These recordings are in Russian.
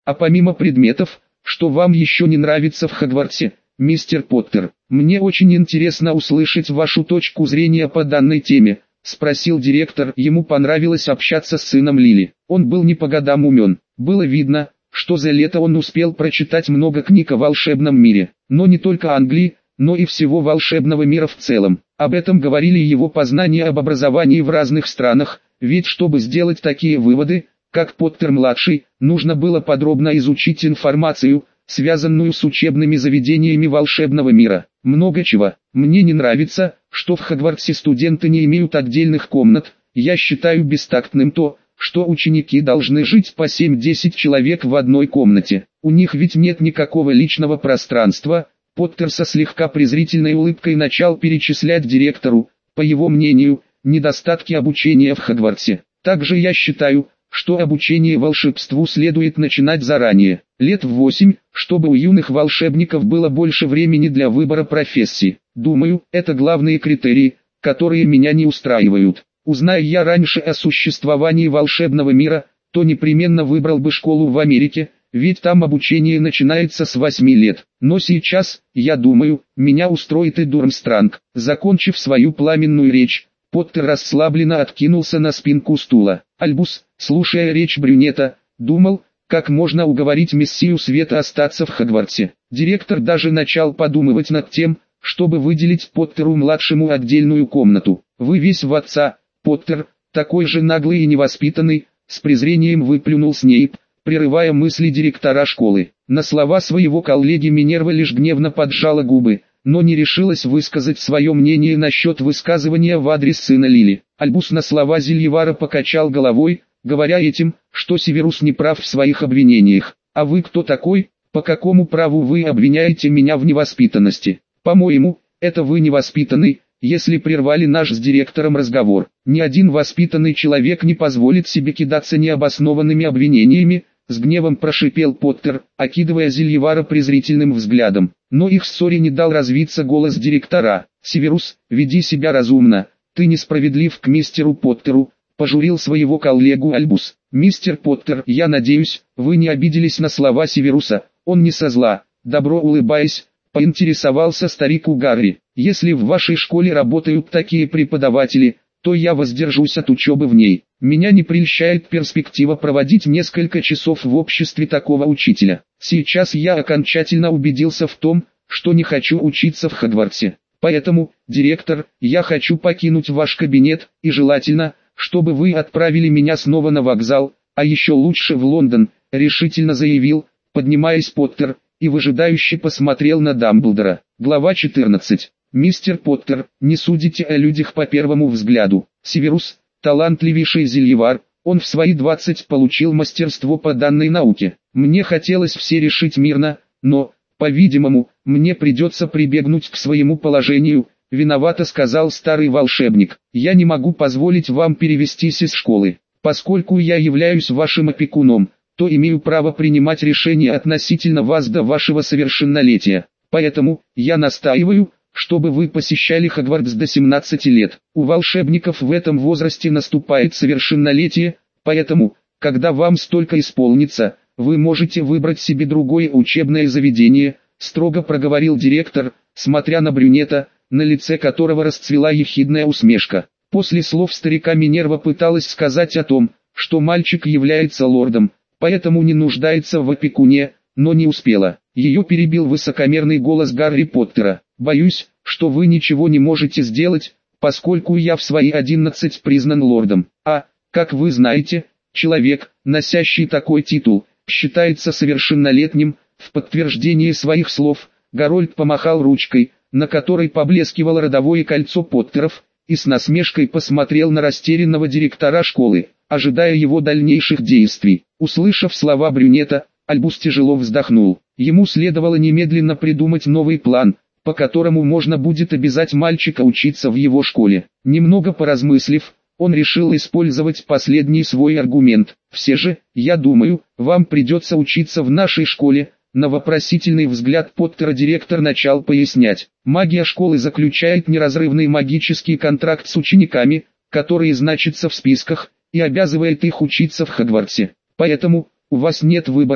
А помимо предметов, что вам еще не нравится в Хогвартсе, мистер Поттер? Мне очень интересно услышать вашу точку зрения по данной теме, спросил директор. Ему понравилось общаться с сыном Лили. Он был не по годам умен. Было видно, что за лето он успел прочитать много книг о волшебном мире, но не только Англии, но и всего волшебного мира в целом. Об этом говорили его познания об образовании в разных странах, ведь чтобы сделать такие выводы, как Поттер-младший, нужно было подробно изучить информацию, связанную с учебными заведениями волшебного мира. Много чего. Мне не нравится, что в Хогвартсе студенты не имеют отдельных комнат. Я считаю бестактным то, что ученики должны жить по 7-10 человек в одной комнате. У них ведь нет никакого личного пространства. Поттер со слегка презрительной улыбкой начал перечислять директору, по его мнению, недостатки обучения в Хогвартсе. Также я считаю, что обучение волшебству следует начинать заранее, лет в 8, чтобы у юных волшебников было больше времени для выбора профессии. Думаю, это главные критерии, которые меня не устраивают. Узная я раньше о существовании волшебного мира, то непременно выбрал бы школу в Америке, ведь там обучение начинается с 8 лет. Но сейчас, я думаю, меня устроит и Дурмстранг. Закончив свою пламенную речь, Поттер расслабленно откинулся на спинку стула. Альбус, слушая речь брюнета, думал, как можно уговорить Мессию Света остаться в Хогвартсе. Директор даже начал подумывать над тем, чтобы выделить Поттеру-младшему отдельную комнату. «Вы весь в отца, Поттер, такой же наглый и невоспитанный», с презрением выплюнул Снейп, прерывая мысли директора школы. На слова своего коллеги Минерва лишь гневно поджала губы, но не решилась высказать свое мнение насчет высказывания в адрес сына Лили. Альбус на слова Зельевара покачал головой, говоря этим, что Северус не прав в своих обвинениях. «А вы кто такой? По какому праву вы обвиняете меня в невоспитанности? По-моему, это вы невоспитанный, если прервали наш с директором разговор. Ни один воспитанный человек не позволит себе кидаться необоснованными обвинениями», с гневом прошипел Поттер, окидывая Зельевара презрительным взглядом. Но их ссоре не дал развиться голос директора. «Северус, веди себя разумно, ты несправедлив к мистеру Поттеру», пожурил своего коллегу Альбус. «Мистер Поттер, я надеюсь, вы не обиделись на слова Северуса, он не со зла», добро улыбаясь, поинтересовался старику Гарри. «Если в вашей школе работают такие преподаватели, то я воздержусь от учебы в ней. Меня не прельщает перспектива проводить несколько часов в обществе такого учителя. Сейчас я окончательно убедился в том, что не хочу учиться в Хогвартсе. Поэтому, директор, я хочу покинуть ваш кабинет, и желательно, чтобы вы отправили меня снова на вокзал, а еще лучше в Лондон», решительно заявил, поднимаясь Поттер, и выжидающе посмотрел на Дамблдора. Глава 14. «Мистер Поттер, не судите о людях по первому взгляду. Северус, талантливейший зельевар, он в свои 20 получил мастерство по данной науке. Мне хотелось все решить мирно, но, по-видимому, мне придется прибегнуть к своему положению», виновато сказал старый волшебник. «Я не могу позволить вам перевестись из школы. Поскольку я являюсь вашим опекуном, то имею право принимать решения относительно вас до вашего совершеннолетия. Поэтому, я настаиваю, чтобы вы посещали Хогвартс до 17 лет. У волшебников в этом возрасте наступает совершеннолетие, поэтому, когда вам столько исполнится, вы можете выбрать себе другое учебное заведение», строго проговорил директор, смотря на брюнета, на лице которого расцвела ехидная усмешка. После слов старика Минерва пыталась сказать о том, что мальчик является лордом, поэтому не нуждается в опекуне, но не успела. Ее перебил высокомерный голос Гарри Поттера. «Боюсь, что вы ничего не можете сделать, поскольку я в свои 11 признан лордом. А, как вы знаете, человек, носящий такой титул, считается совершеннолетним». В подтверждение своих слов, Гарольд помахал ручкой, на которой поблескивало родовое кольцо Поттеров, и с насмешкой посмотрел на растерянного директора школы, ожидая его дальнейших действий. Услышав слова брюнета, Альбус тяжело вздохнул. Ему следовало немедленно придумать новый план, по которому можно будет обязать мальчика учиться в его школе. Немного поразмыслив, он решил использовать последний свой аргумент. «Все же, я думаю, вам придется учиться в нашей школе». На вопросительный взгляд Поттера директор начал пояснять. «Магия школы заключает неразрывный магический контракт с учениками, который значится в списках, и обязывает их учиться в Хогвартсе. Поэтому, у вас нет выбора,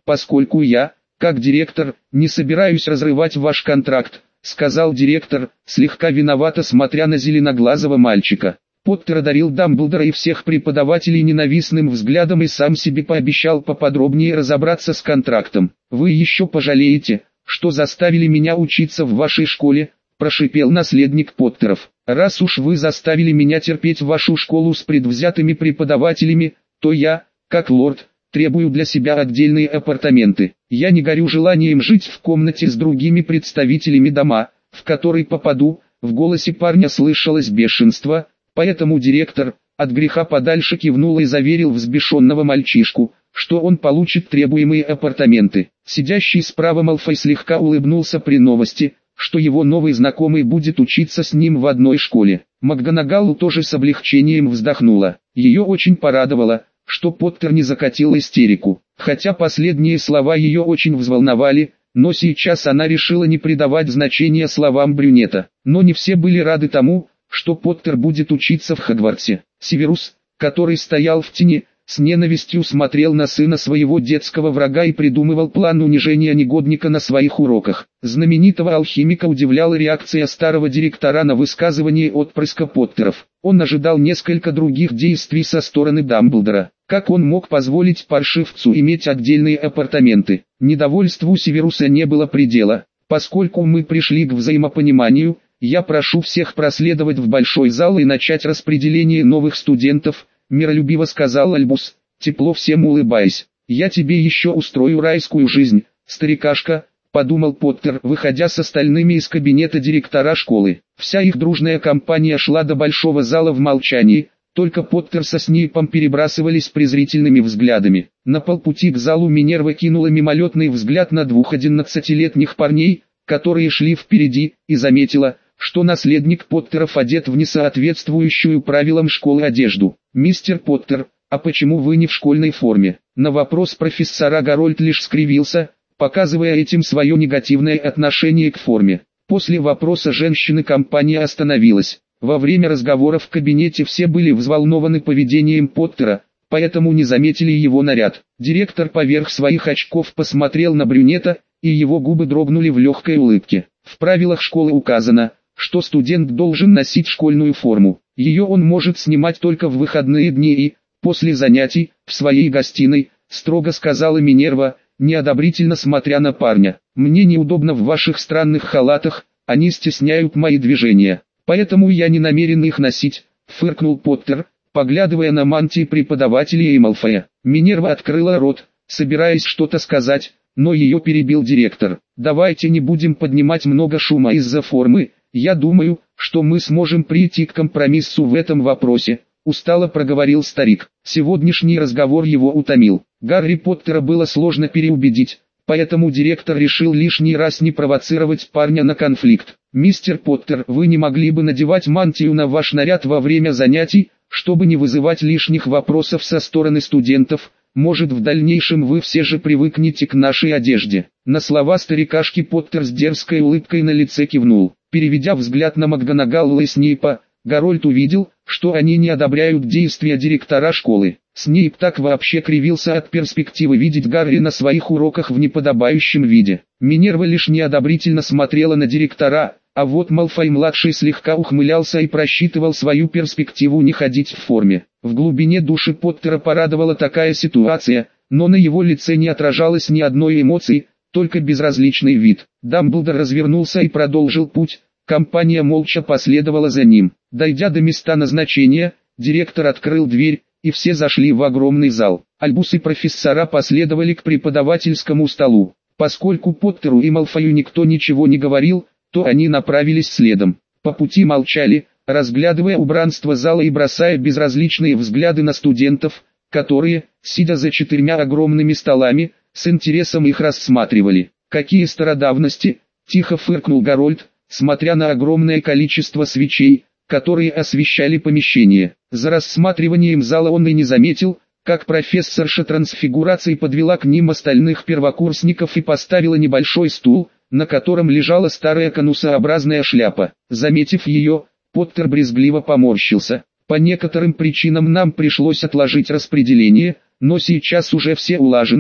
поскольку я, как директор, не собираюсь разрывать ваш контракт, сказал директор, слегка виновато смотря на зеленоглазого мальчика. Поттер одарил Дамблдора и всех преподавателей ненавистным взглядом и сам себе пообещал поподробнее разобраться с контрактом. «Вы еще пожалеете, что заставили меня учиться в вашей школе», – прошипел наследник Поттеров. «Раз уж вы заставили меня терпеть вашу школу с предвзятыми преподавателями, то я, как лорд, требую для себя отдельные апартаменты. Я не горю желанием жить в комнате с другими представителями дома, в который попаду». В голосе парня слышалось бешенство, поэтому директор, от греха подальше кивнул и заверил взбешенного мальчишку, что он получит требуемые апартаменты. Сидящий справа Малфой слегка улыбнулся при новости, что его новый знакомый будет учиться с ним в одной школе. МакГонагалл тоже с облегчением вздохнула. Ее очень порадовало, что Поттер не закатил истерику. Хотя последние слова ее очень взволновали, но сейчас она решила не придавать значения словам брюнета. Но не все были рады тому, что Поттер будет учиться в Хогвартсе. Северус, который стоял в тени, с ненавистью смотрел на сына своего детского врага и придумывал план унижения негодника на своих уроках. Знаменитого алхимика удивляла реакция старого директора на высказывание отпрыска Поттеров. Он ожидал несколько других действий со стороны Дамблдора. Как он мог позволить паршивцу иметь отдельные апартаменты? Недовольству Северуса не было предела. «Поскольку мы пришли к взаимопониманию, я прошу всех проследовать в большой зал и начать распределение новых студентов», — миролюбиво сказал Альбус, тепло всем улыбаясь. «Я тебе еще устрою райскую жизнь, старикашка», — подумал Поттер, выходя с остальными из кабинета директора школы. Вся их дружная компания шла до большого зала в молчании, только Поттер со Снейпом перебрасывались презрительными взглядами. На полпути к залу Минерва кинула мимолетный взгляд на двух 11-летних парней, которые шли впереди, и заметила, что наследник Поттеров одет в несоответствующую правилам школы одежду. «Мистер Поттер, а почему вы не в школьной форме?» На вопрос профессора Гарольд лишь скривился, показывая этим свое негативное отношение к форме. После вопроса женщины компания остановилась. Во время разговора в кабинете все были взволнованы поведением Поттера, поэтому не заметили его наряд. Директор поверх своих очков посмотрел на брюнета, и его губы дрогнули в легкой улыбке. В правилах школы указано, что студент должен носить школьную форму. Ее он может снимать только в выходные дни и, после занятий, в своей гостиной, строго сказала Минерва, неодобрительно смотря на парня. «Мне неудобно в ваших странных халатах, они стесняют мои движения. Поэтому я не намерен их носить», — фыркнул Поттер, поглядывая на мантии преподавателя и Малфоя. Минерва открыла рот, собираясь что-то сказать, но ее перебил директор. «Давайте не будем поднимать много шума из-за формы, я думаю, что мы сможем прийти к компромиссу в этом вопросе», — устало проговорил старик. Сегодняшний разговор его утомил. Гарри Поттера было сложно переубедить, поэтому директор решил лишний раз не провоцировать парня на конфликт. «Мистер Поттер, вы не могли бы надевать мантию на ваш наряд во время занятий, чтобы не вызывать лишних вопросов со стороны студентов? Может, в дальнейшем вы все же привыкнете к нашей одежде?» На слова старикашки Поттер с дерзкой улыбкой на лице кивнул. Переведя взгляд на МакГонагалл и Снейпа, Гарольд увидел, что они не одобряют действия директора школы. Снейп так вообще кривился от перспективы видеть Гарри на своих уроках в неподобающем виде. Минерва лишь неодобрительно смотрела на директора, а вот Малфой-младший слегка ухмылялся и просчитывал свою перспективу не ходить в форме. В глубине души Поттера порадовала такая ситуация, но на его лице не отражалось ни одной эмоции, только безразличный вид. Дамблдор развернулся и продолжил путь, компания молча последовала за ним. Дойдя до места назначения, директор открыл дверь, и все зашли в огромный зал. Альбус и профессора последовали к преподавательскому столу. Поскольку Поттеру и Малфою никто ничего не говорил, то они направились следом. По пути молчали, разглядывая убранство зала и бросая безразличные взгляды на студентов, которые, сидя за 4 огромными столами, с интересом их рассматривали. «Какие стародавности!» – тихо фыркнул Гарольд, смотря на огромное количество свечей, которые освещали помещение. За рассматриванием зала он и не заметил, как профессорша трансфигурации подвела к ним остальных первокурсников и поставила небольшой стул, на котором лежала старая конусообразная шляпа. Заметив ее, Поттер брезгливо поморщился. «По некоторым причинам нам пришлось отложить распределение, но сейчас уже все улажено»,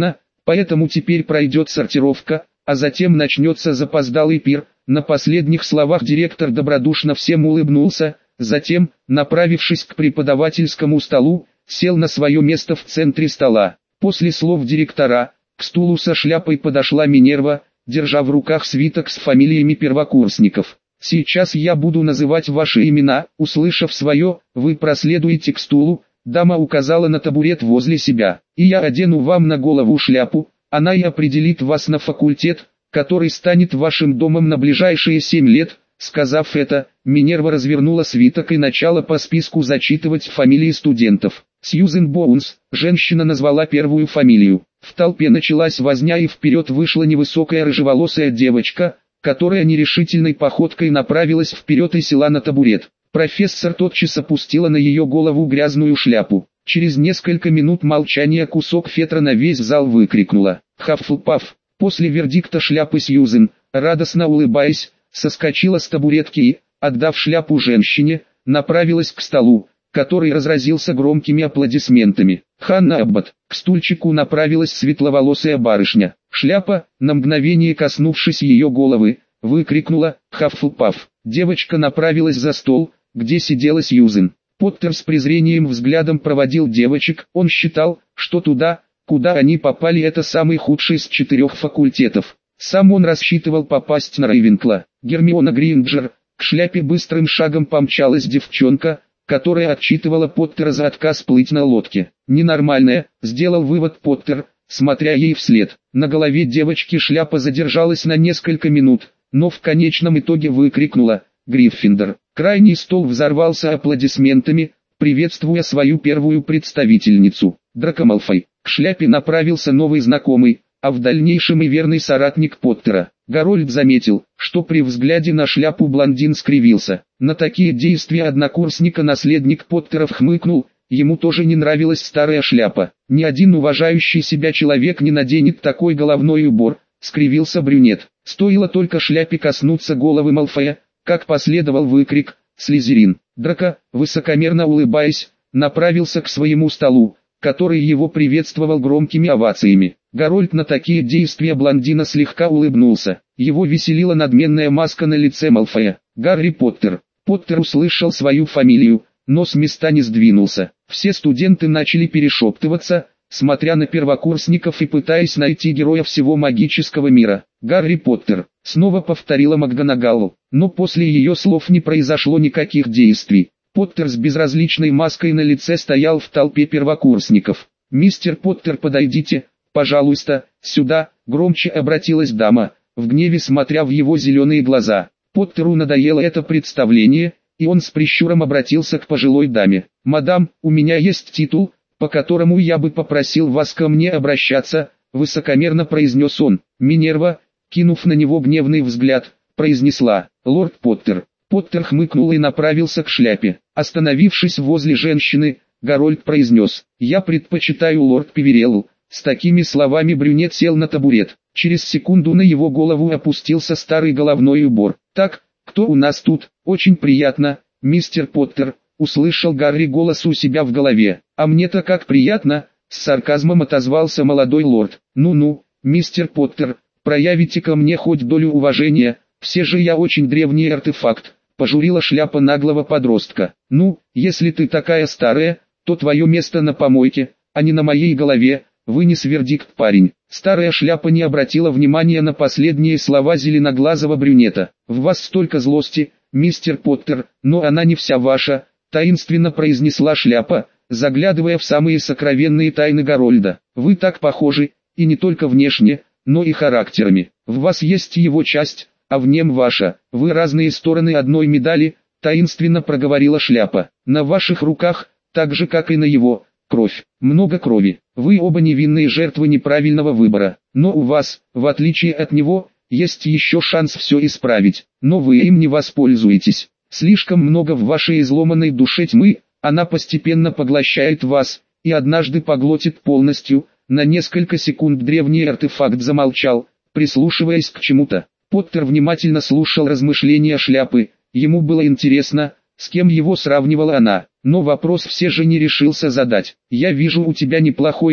Поэтому теперь пройдет сортировка, а затем начнется запоздалый пир. На последних словах директор добродушно всем улыбнулся, затем, направившись к преподавательскому столу, сел на свое место в центре стола. После слов директора, к стулу со шляпой подошла Минерва, держа в руках свиток с фамилиями первокурсников. «Сейчас я буду называть ваши имена, услышав свое, вы проследуете к стулу», дама указала на табурет возле себя, «и я одену вам на голову шляпу, она и определит вас на факультет, который станет вашим домом на ближайшие 7 лет». Сказав это, Минерва развернула свиток и начала по списку зачитывать фамилии студентов. Сьюзен Боунс, женщина назвала первую фамилию. В толпе началась возня и вперед вышла невысокая рыжеволосая девочка, которая нерешительной походкой направилась вперед и села на табурет. Профессор тотчас опустила на ее голову грязную шляпу. Через несколько минут молчания кусок фетра на весь зал выкрикнула «Хаффлпаф!». После вердикта шляпы Сьюзен, радостно улыбаясь, соскочила с табуретки и, отдав шляпу женщине, направилась к столу, который разразился громкими аплодисментами. Ханна Аббот, к стульчику направилась светловолосая барышня. Шляпа, на мгновение коснувшись ее головы, выкрикнула «Хаффлпаф!». Девочка направилась за стол, где сидела Сьюзен. Поттер с презрением взглядом проводил девочек, он считал, что туда, куда они попали, это самый худший из 4 факультетов. Сам он рассчитывал попасть на Рейвенкла. Гермиона Гринджер, к шляпе быстрым шагом помчалась девчонка, которая отчитывала Поттера за отказ плыть на лодке. «Ненормальная», — сделал вывод Поттер, смотря ей вслед. На голове девочки шляпа задержалась на несколько минут, но в конечном итоге выкрикнула «Гриффиндор». Крайний стол взорвался аплодисментами, приветствуя свою первую представительницу. Драко Малфой. К шляпе направился новый знакомый, а в дальнейшем и верный соратник Поттера. Гарольд заметил, что при взгляде на шляпу блондин скривился. На такие действия однокурсника наследник Поттеров хмыкнул, ему тоже не нравилась старая шляпа. Ни один уважающий себя человек не наденет такой головной убор, скривился брюнет. Стоило только шляпе коснуться головы Малфоя, как последовал выкрик «Слизерин». Драко, высокомерно улыбаясь, направился к своему столу, который его приветствовал громкими овациями. Гарольд на такие действия блондина слегка улыбнулся. Его веселила надменная маска на лице Малфоя. «Гарри Поттер». Поттер услышал свою фамилию, но с места не сдвинулся. Все студенты начали перешептываться, смотря на первокурсников и пытаясь найти героя всего магического мира. «Гарри Поттер», — снова повторила МакГонагал, но после ее слов не произошло никаких действий. Поттер с безразличной маской на лице стоял в толпе первокурсников. «Мистер Поттер, подойдите, пожалуйста, сюда», — громче обратилась дама, в гневе смотря в его зеленые глаза. Поттеру надоело это представление, и он с прищуром обратился к пожилой даме. «Мадам, у меня есть титул, по которому я бы попросил вас ко мне обращаться», — высокомерно произнес он. Минерва, кинув на него гневный взгляд, произнесла «Лорд Поттер». Поттер хмыкнул и направился к шляпе. Остановившись возле женщины, Гарольд произнес «Я предпочитаю лорд Певерелл». С такими словами брюнет сел на табурет. Через секунду на его голову опустился старый головной убор. «Так, кто у нас тут? Очень приятно, мистер Поттер», — услышал Гарри голос у себя в голове. «А мне-то как приятно», — с сарказмом отозвался молодой лорд. «Ну-ну, мистер Поттер, проявите ко мне хоть долю уважения, все же я очень древний артефакт», — пожурила шляпа наглого подростка. «Ну, если ты такая старая, то твое место на помойке, а не на моей голове», — вынес вердикт парень. Старая шляпа не обратила внимания на последние слова зеленоглазого брюнета. «В вас столько злости, мистер Поттер, но она не вся ваша», — таинственно произнесла шляпа, заглядывая в самые сокровенные тайны Гарольда. «Вы так похожи, и не только внешне, но и характерами. В вас есть его часть, а в нем ваша. Вы разные стороны одной медали», — таинственно проговорила шляпа. «На ваших руках, так же как и на его, кровь. Много крови. Вы оба невинные жертвы неправильного выбора. Но у вас, в отличие от него, есть еще шанс все исправить. Но вы им не воспользуетесь. Слишком много в вашей изломанной душе тьмы, она постепенно поглощает вас, и однажды поглотит полностью». На несколько секунд древний артефакт замолчал, прислушиваясь к чему-то. Поттер внимательно слушал размышления шляпы, ему было интересно, с кем его сравнивала она, но вопрос все же не решился задать. «Я вижу, у тебя неплохой ум,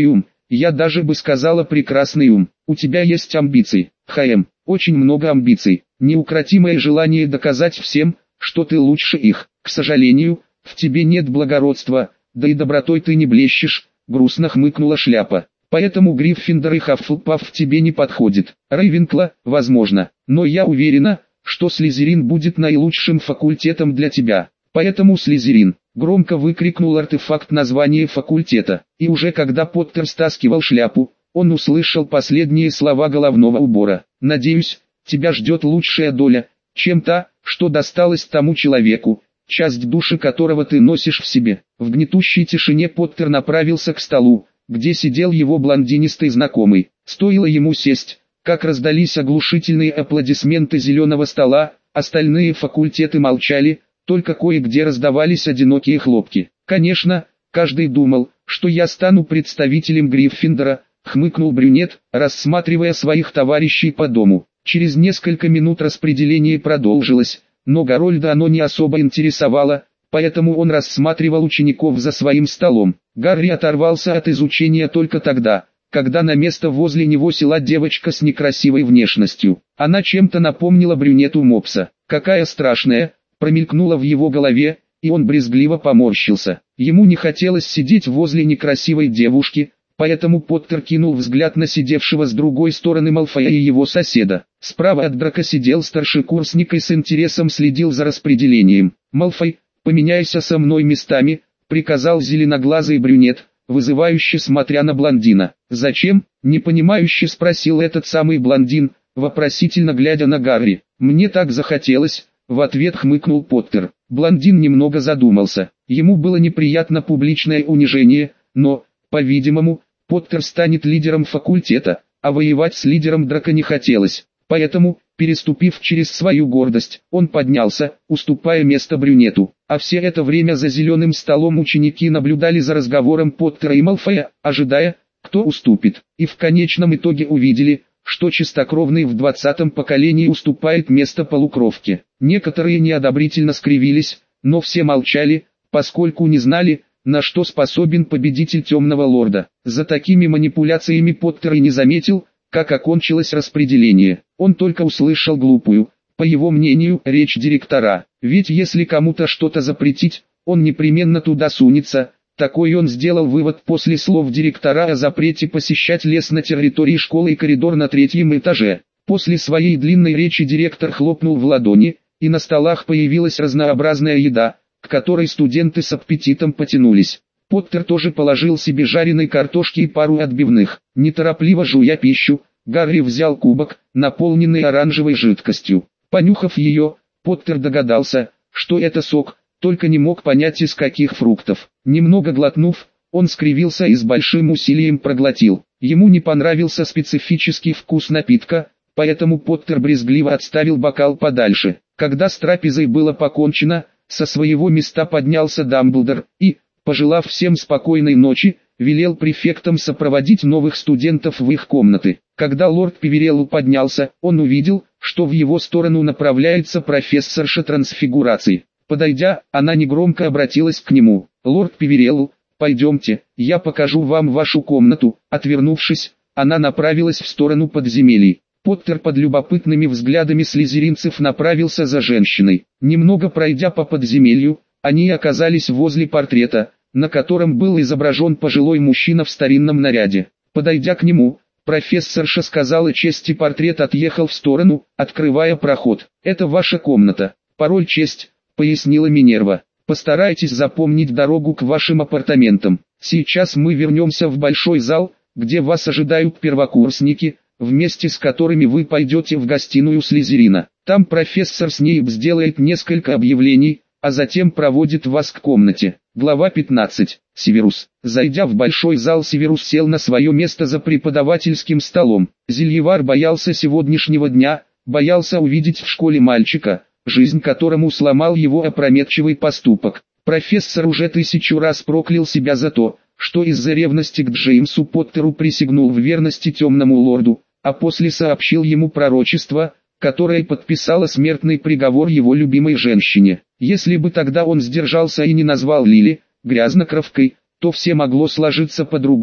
я даже бы сказала прекрасный ум. У тебя есть амбиции, ХМ, очень много амбиций, неукротимое желание доказать всем, что ты лучше их. К сожалению, в тебе нет благородства, да и добротой ты не блещешь, грустно хмыкнула Шляпа. Поэтому Гриффиндор и Хаффлпаф в тебе не подходит. Рейвенкла, возможно, но я уверена, что Слизерин будет наилучшим факультетом для тебя. Поэтому Слизерин, громко выкрикнул артефакт название факультета. И уже когда Поттер стаскивал шляпу, он услышал последние слова головного убора. «Надеюсь, тебя ждет лучшая доля, чем та, что досталась тому человеку, часть души которого ты носишь в себе». В гнетущей тишине Поттер направился к столу, где сидел его блондинистый знакомый. Стоило ему сесть, как раздались оглушительные аплодисменты зеленого стола, остальные факультеты молчали, только кое-где раздавались одинокие хлопки. «Конечно, каждый думал, что я стану представителем Гриффиндора», — хмыкнул брюнет, рассматривая своих товарищей по дому. Через несколько минут распределение продолжилось, но Гарольда оно не особо интересовало, поэтому он рассматривал учеников за своим столом. Гарри оторвался от изучения только тогда, когда на место возле него села девочка с некрасивой внешностью. Она чем-то напомнила брюнету Мопса. «Какая страшная!» промелькнуло в его голове, и он брезгливо поморщился. Ему не хотелось сидеть возле некрасивой девушки, поэтому Поттер кинул взгляд на сидевшего с другой стороны Малфоя и его соседа. Справа от Драко сидел старшекурсник и с интересом следил за распределением. «Малфой, поменяйся со мной местами», — приказал зеленоглазый брюнет, вызывающе смотря на блондина. «Зачем?» — непонимающе спросил этот самый блондин, вопросительно глядя на Гарри. «Мне так захотелось», — в ответ хмыкнул Поттер. Блондин немного задумался. Ему было неприятно публичное унижение, но, по-видимому, Поттер станет лидером факультета, а воевать с лидером Драко не хотелось. Поэтому, переступив через свою гордость, он поднялся, уступая место брюнету. А все это время за зеленым столом ученики наблюдали за разговором Поттера и Малфоя, ожидая, кто уступит. И в конечном итоге увидели, что чистокровный в 20-м поколении уступает место полукровке. Некоторые неодобрительно скривились, но все молчали, поскольку не знали, на что способен победитель Темного Лорда. За такими манипуляциями Поттер и не заметил, как окончилось распределение. Он только услышал глупую, по его мнению, речь директора. Ведь если кому-то что-то запретить, он непременно туда сунется. Такой он сделал вывод после слов директора о запрете посещать лес на территории школы и коридор на 3-м этаже. После своей длинной речи директор хлопнул в ладони, и на столах появилась разнообразная еда, к которой студенты с аппетитом потянулись. Поттер тоже положил себе жареной картошки и пару отбивных. Неторопливо жуя пищу, Гарри взял кубок, наполненный оранжевой жидкостью. Понюхав ее, Поттер догадался, что это сок, только не мог понять из каких фруктов. Немного глотнув, он скривился и с большим усилием проглотил. Ему не понравился специфический вкус напитка, поэтому Поттер брезгливо отставил бокал подальше. Когда с трапезой было покончено, со своего места поднялся Дамблдор и, пожелав всем спокойной ночи, велел префектам сопроводить новых студентов в их комнаты. Когда лорд Певерелл поднялся, он увидел, что в его сторону направляется профессорша трансфигурации. Подойдя, она негромко обратилась к нему. «Лорд Певерелл, пойдемте, я покажу вам вашу комнату». Отвернувшись, она направилась в сторону подземелий. Поттер под любопытными взглядами слизеринцев направился за женщиной. Немного пройдя по подземелью, они оказались возле портрета, на котором был изображен пожилой мужчина в старинном наряде. Подойдя к нему, профессорша сказала честь, и портрет отъехал в сторону, открывая проход. «Это ваша комната. Пароль честь», — пояснила Минерва. «Постарайтесь запомнить дорогу к вашим апартаментам. Сейчас мы вернемся в большой зал, где вас ожидают первокурсники, вместе с которыми вы пойдете в гостиную Слизерина. Там профессор Снейп сделает несколько объявлений, а затем проводит вас к комнате». Глава 15. Северус. Зайдя в большой зал, Северус сел на свое место за преподавательским столом. Зельевар боялся сегодняшнего дня, боялся увидеть в школе мальчика, жизнь которому сломал его опрометчивый поступок. Профессор уже 1000 раз проклял себя за то, что из-за ревности к Джеймсу Поттеру присягнул в верности Темному Лорду, а после сообщил ему пророчество, которое подписало смертный приговор его любимой женщине. Если бы тогда он сдержался и не назвал Лили грязнокровкой, то все могло сложиться по-другому,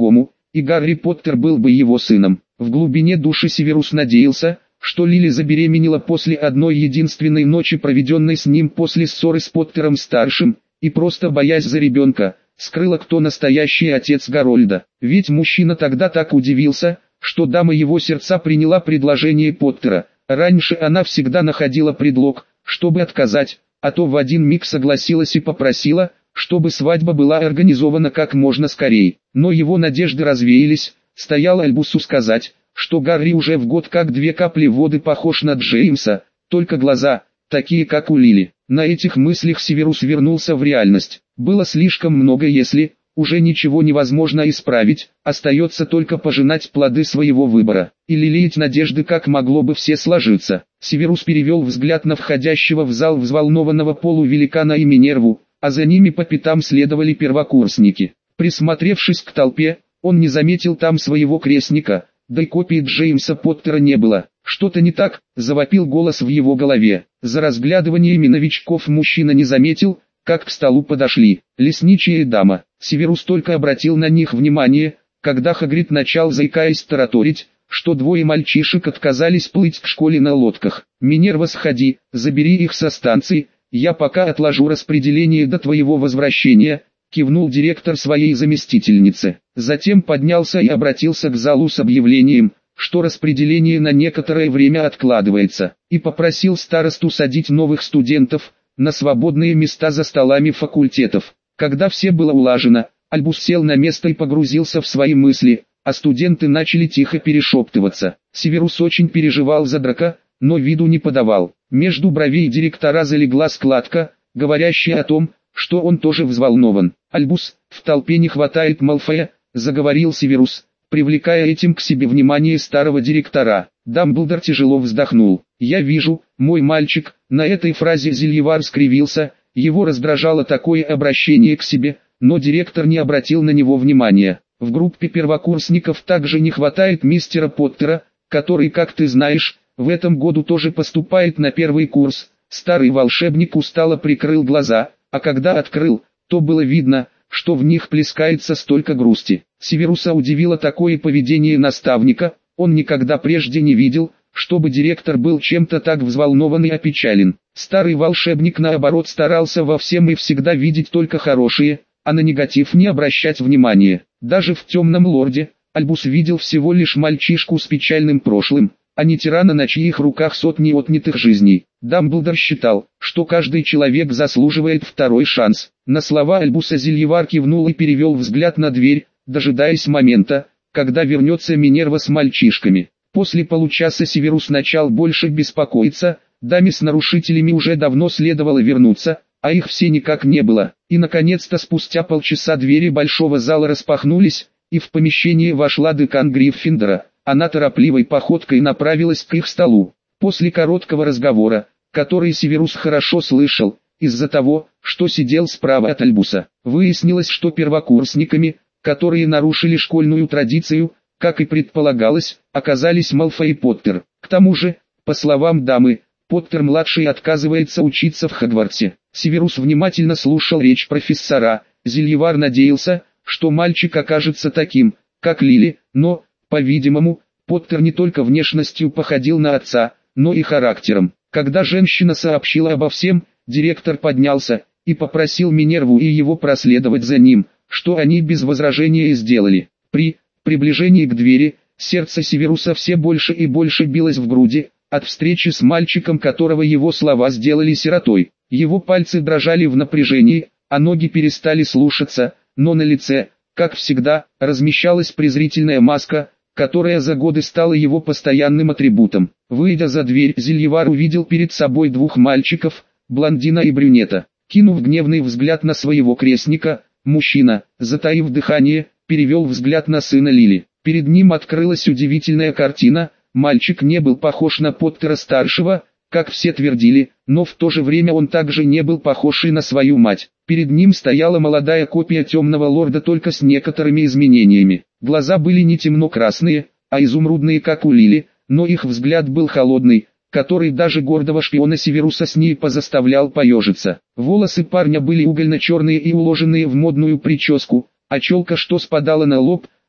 и Гарри Поттер был бы его сыном. В глубине души Северус надеялся, что Лили забеременела после одной единственной ночи, проведенной с ним после ссоры с Поттером-старшим, и просто боясь за ребенка, скрыла, кто настоящий отец Гарольда. Ведь мужчина тогда так удивился, что дама его сердца приняла предложение Поттера. Раньше она всегда находила предлог, чтобы отказать, а то в один миг согласилась и попросила, чтобы свадьба была организована как можно скорее. Но его надежды развеялись, стоял Альбусу сказать, что Гарри уже в год как две капли воды похож на Джеймса, только глаза, такие как у Лили. На этих мыслях Северус вернулся в реальность. Было слишком много «если», уже ничего невозможно исправить, остается только пожинать плоды своего выбора, и лелеять надежды, как могло бы все сложиться. Северус перевел взгляд на входящего в зал взволнованного полувеликана и Минерву, а за ними по пятам следовали первокурсники. Присмотревшись к толпе, он не заметил там своего крестника, да и копии Джеймса Поттера не было. «Что-то не так», — завопил голос в его голове. За разглядываниями новичков мужчина не заметил, как к столу подошли лесничая дама. Северус только обратил на них внимание, когда Хагрид начал, заикаясь, тараторить, что двое мальчишек отказались плыть к школе на лодках. «Минерва, сходи, забери их со станции, я пока отложу распределение до твоего возвращения», — кивнул директор своей заместительнице. Затем поднялся и обратился к залу с объявлением, что распределение на некоторое время откладывается, и попросил старосту садить новых студентов на свободные места за столами факультетов. Когда все было улажено, Альбус сел на место и погрузился в свои мысли, а студенты начали тихо перешептываться. Северус очень переживал за Драко, но виду не подавал. Между бровей директора залегла складка, говорящая о том, что он тоже взволнован. «Альбус, в толпе не хватает Малфоя», — заговорил Северус, привлекая этим к себе внимание старого директора. Дамблдор тяжело вздохнул. «Я вижу, мой мальчик», — на этой фразе Зельевар скривился, его раздражало такое обращение к себе, но директор не обратил на него внимания. «В группе первокурсников также не хватает мистера Поттера, который, как ты знаешь, в этом году тоже поступает на первый курс». Старый волшебник устало прикрыл глаза, а когда открыл, то было видно, что в них плескается столько грусти. Северуса удивило такое поведение наставника, он никогда прежде не видел, чтобы директор был чем-то так взволнован и опечален. Старый волшебник наоборот старался во всем и всегда видеть только хорошее, а на негатив не обращать внимания. Даже в «Темном лорде» Альбус видел всего лишь мальчишку с печальным прошлым, а не тирана, на чьих руках сотни отнятых жизней. Дамблдор считал, что каждый человек заслуживает второй шанс. На слова Альбуса Зельевар кивнул и перевел взгляд на дверь, дожидаясь момента, когда вернется Минерва с мальчишками. После получаса Северус начал больше беспокоиться, даме с нарушителями уже давно следовало вернуться, а их все никак не было. И наконец-то спустя полчаса двери большого зала распахнулись, и в помещение вошла декан Гриффиндора. Она торопливой походкой направилась к их столу. После короткого разговора, который Северус хорошо слышал, из-за того, что сидел справа от Альбуса, выяснилось, что первокурсниками, которые нарушили школьную традицию, как и предполагалось, оказались Малфой и Поттер. К тому же, по словам дамы, Поттер-младший отказывается учиться в Хогвартсе. Северус внимательно слушал речь профессора. Зельевар надеялся, что мальчик окажется таким, как Лили, но, по-видимому, Поттер не только внешностью походил на отца, но и характером. Когда женщина сообщила обо всем, директор поднялся и попросил Минерву и его проследовать за ним, что они без возражения и сделали. При приближении к двери, сердце Северуса все больше и больше билось в груди, от встречи с мальчиком, которого его слова сделали сиротой. Его пальцы дрожали в напряжении, а ноги перестали слушаться, но на лице, как всегда, размещалась презрительная маска, которая за годы стала его постоянным атрибутом. Выйдя за дверь, Зельевар увидел перед собой двух мальчиков, блондина и брюнета. Кинув гневный взгляд на своего крестника, мужчина, затаив дыхание, перевел взгляд на сына Лили. Перед ним открылась удивительная картина. Мальчик не был похож на Поттера-старшего, как все твердили, но в то же время он также не был похож и на свою мать. Перед ним стояла молодая копия Темного лорда, только с некоторыми изменениями. Глаза были не темно-красные, а изумрудные, как у Лили, но их взгляд был холодный, который даже гордого шпиона Северуса Снейпа заставлял поежиться. Волосы парня были угольно-черные и уложенные в модную прическу, а челка, что спадала на лоб,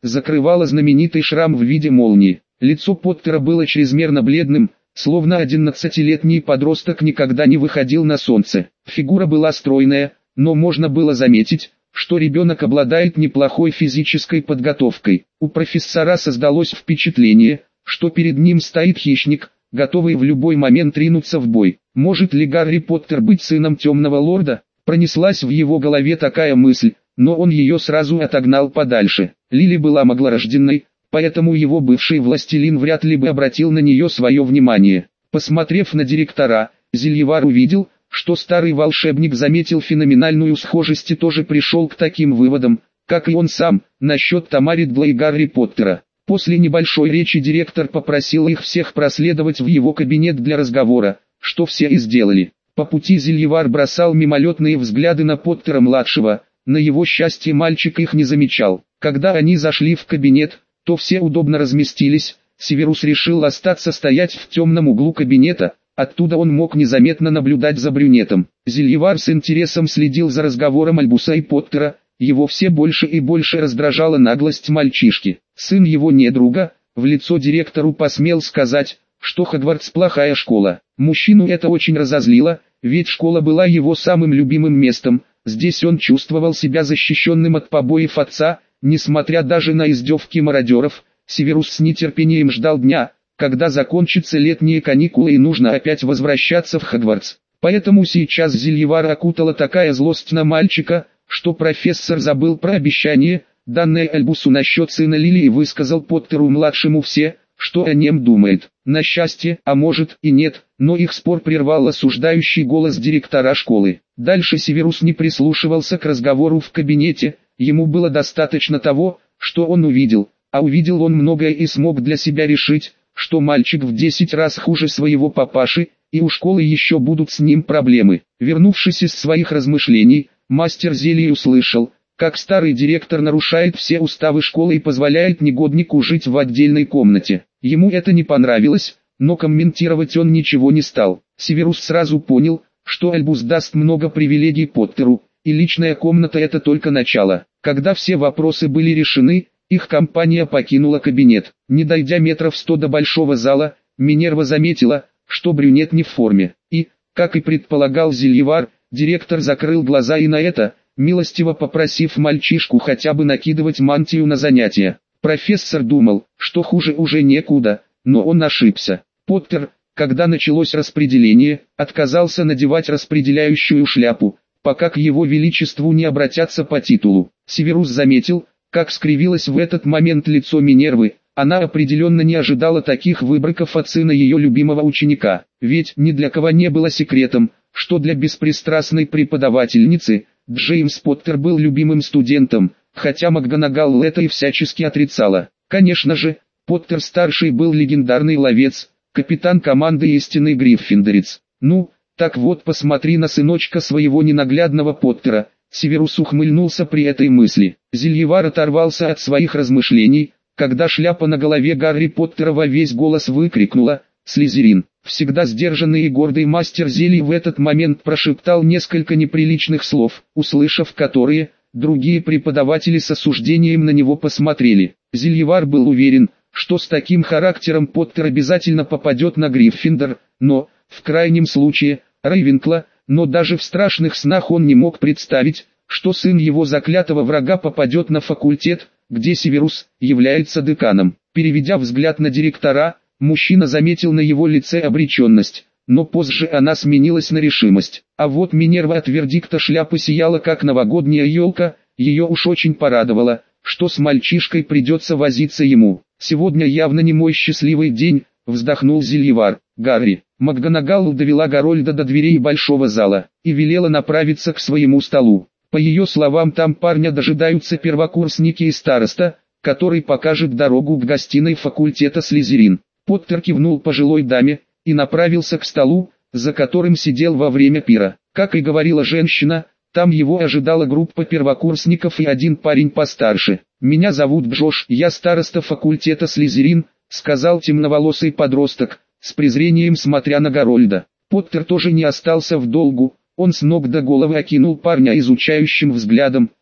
закрывала знаменитый шрам в виде молнии. Лицо Поттера было чрезмерно бледным, словно 11-летний подросток никогда не выходил на солнце. Фигура была стройная, но можно было заметить, что ребенок обладает неплохой физической подготовкой. У профессора создалось впечатление, что перед ним стоит хищник, готовый в любой момент ринуться в бой. Может ли Гарри Поттер быть сыном Темного Лорда? Пронеслась в его голове такая мысль, но он ее сразу отогнал подальше. Лили была маглорожденной, поэтому его бывший властелин вряд ли бы обратил на нее свое внимание. Посмотрев на директора, Зельевар увидел, что старый волшебник заметил феноменальную схожесть и тоже пришел к таким выводам, как и он сам, насчет Тамары Ридла и Гарри Поттера. После небольшой речи директор попросил их всех проследовать в его кабинет для разговора, что все и сделали. По пути Зельевар бросал мимолетные взгляды на Поттера-младшего, на его счастье мальчик их не замечал. Когда они зашли в кабинет, то все удобно разместились, Северус решил остаться стоять в темном углу кабинета, оттуда он мог незаметно наблюдать за брюнетом. Зельевар с интересом следил за разговором Альбуса и Поттера, его все больше и больше раздражала наглость мальчишки. Сын его недруга, в лицо директору посмел сказать, что Хогвартс плохая школа. Мужчину это очень разозлило, ведь школа была его самым любимым местом, здесь он чувствовал себя защищенным от побоев отца, несмотря даже на издевки мародеров. Северус с нетерпением ждал дня, когда закончатся летние каникулы и нужно опять возвращаться в Хогвартс. Поэтому сейчас Зельевара окутала такая злость на мальчика, что профессор забыл про обещание, данное Альбусу насчет сына Лили, и высказал Поттеру-младшему все, что о нем думает. На счастье, а может и нет, но их спор прервал осуждающий голос директора школы. Дальше Северус не прислушивался к разговору в кабинете, ему было достаточно того, что он увидел, а увидел он многое и смог для себя решить, что мальчик в 10 раз хуже своего папаши, и у школы еще будут с ним проблемы. Вернувшись из своих размышлений, мастер зелий услышал, как старый директор нарушает все уставы школы и позволяет негоднику жить в отдельной комнате. Ему это не понравилось, но комментировать он ничего не стал. Северус сразу понял, что Альбус даст много привилегий Поттеру, и личная комната это только начало. Когда все вопросы были решены, их компания покинула кабинет. Не дойдя метров 100 до большого зала, Минерва заметила, что брюнет не в форме. И, как и предполагал Зельевар, директор закрыл глаза и на это, милостиво попросив мальчишку хотя бы накидывать мантию на занятия. Профессор думал, что хуже уже некуда, но он ошибся. Поттер, когда началось распределение, отказался надевать распределяющую шляпу, пока к его величеству не обратятся по титулу. Северус заметил, как скривилось в этот момент лицо Минервы, она определенно не ожидала таких выбрыков от сына ее любимого ученика. Ведь ни для кого не было секретом, что для беспристрастной преподавательницы, Джеймс Поттер был любимым студентом, хотя МакГонагал это и всячески отрицала. Конечно же, Поттер-старший был легендарный ловец, капитан команды истинный гриффиндорец. Ну, так вот посмотри на сыночка своего ненаглядного Поттера. Северус ухмыльнулся при этой мысли. Зельевар оторвался от своих размышлений, когда шляпа на голове Гарри Поттера во весь голос выкрикнула «Слизерин!». Всегда сдержанный и гордый мастер зелий в этот момент прошептал несколько неприличных слов, услышав которые, другие преподаватели с осуждением на него посмотрели. Зельевар был уверен, что с таким характером Поттер обязательно попадет на Гриффиндор, но, в крайнем случае, Рейвенкла, но даже в страшных снах он не мог представить, что сын его заклятого врага попадет на факультет, где Северус является деканом. Переведя взгляд на директора, мужчина заметил на его лице обреченность, но позже она сменилась на решимость. А вот Минерва от вердикта шляпы сияла как новогодняя елка, ее уж очень порадовало, что с мальчишкой придется возиться ему. «Сегодня явно не мой счастливый день», — вздохнул Зельевар. «Гарри». МакГонагал довела Гарольда до дверей большого зала и велела направиться к своему столу. По ее словам, там парня дожидаются первокурсники и староста, который покажет дорогу к гостиной факультета Слизерин. Поттер кивнул пожилой даме и направился к столу, за которым сидел во время пира. Как и говорила женщина, там его ожидала группа первокурсников и один парень постарше. «Меня зовут Джош, я староста факультета Слизерин», — сказал темноволосый подросток, с презрением смотря на Гарольда. Поттер тоже не остался в долгу, он с ног до головы окинул парня изучающим взглядом,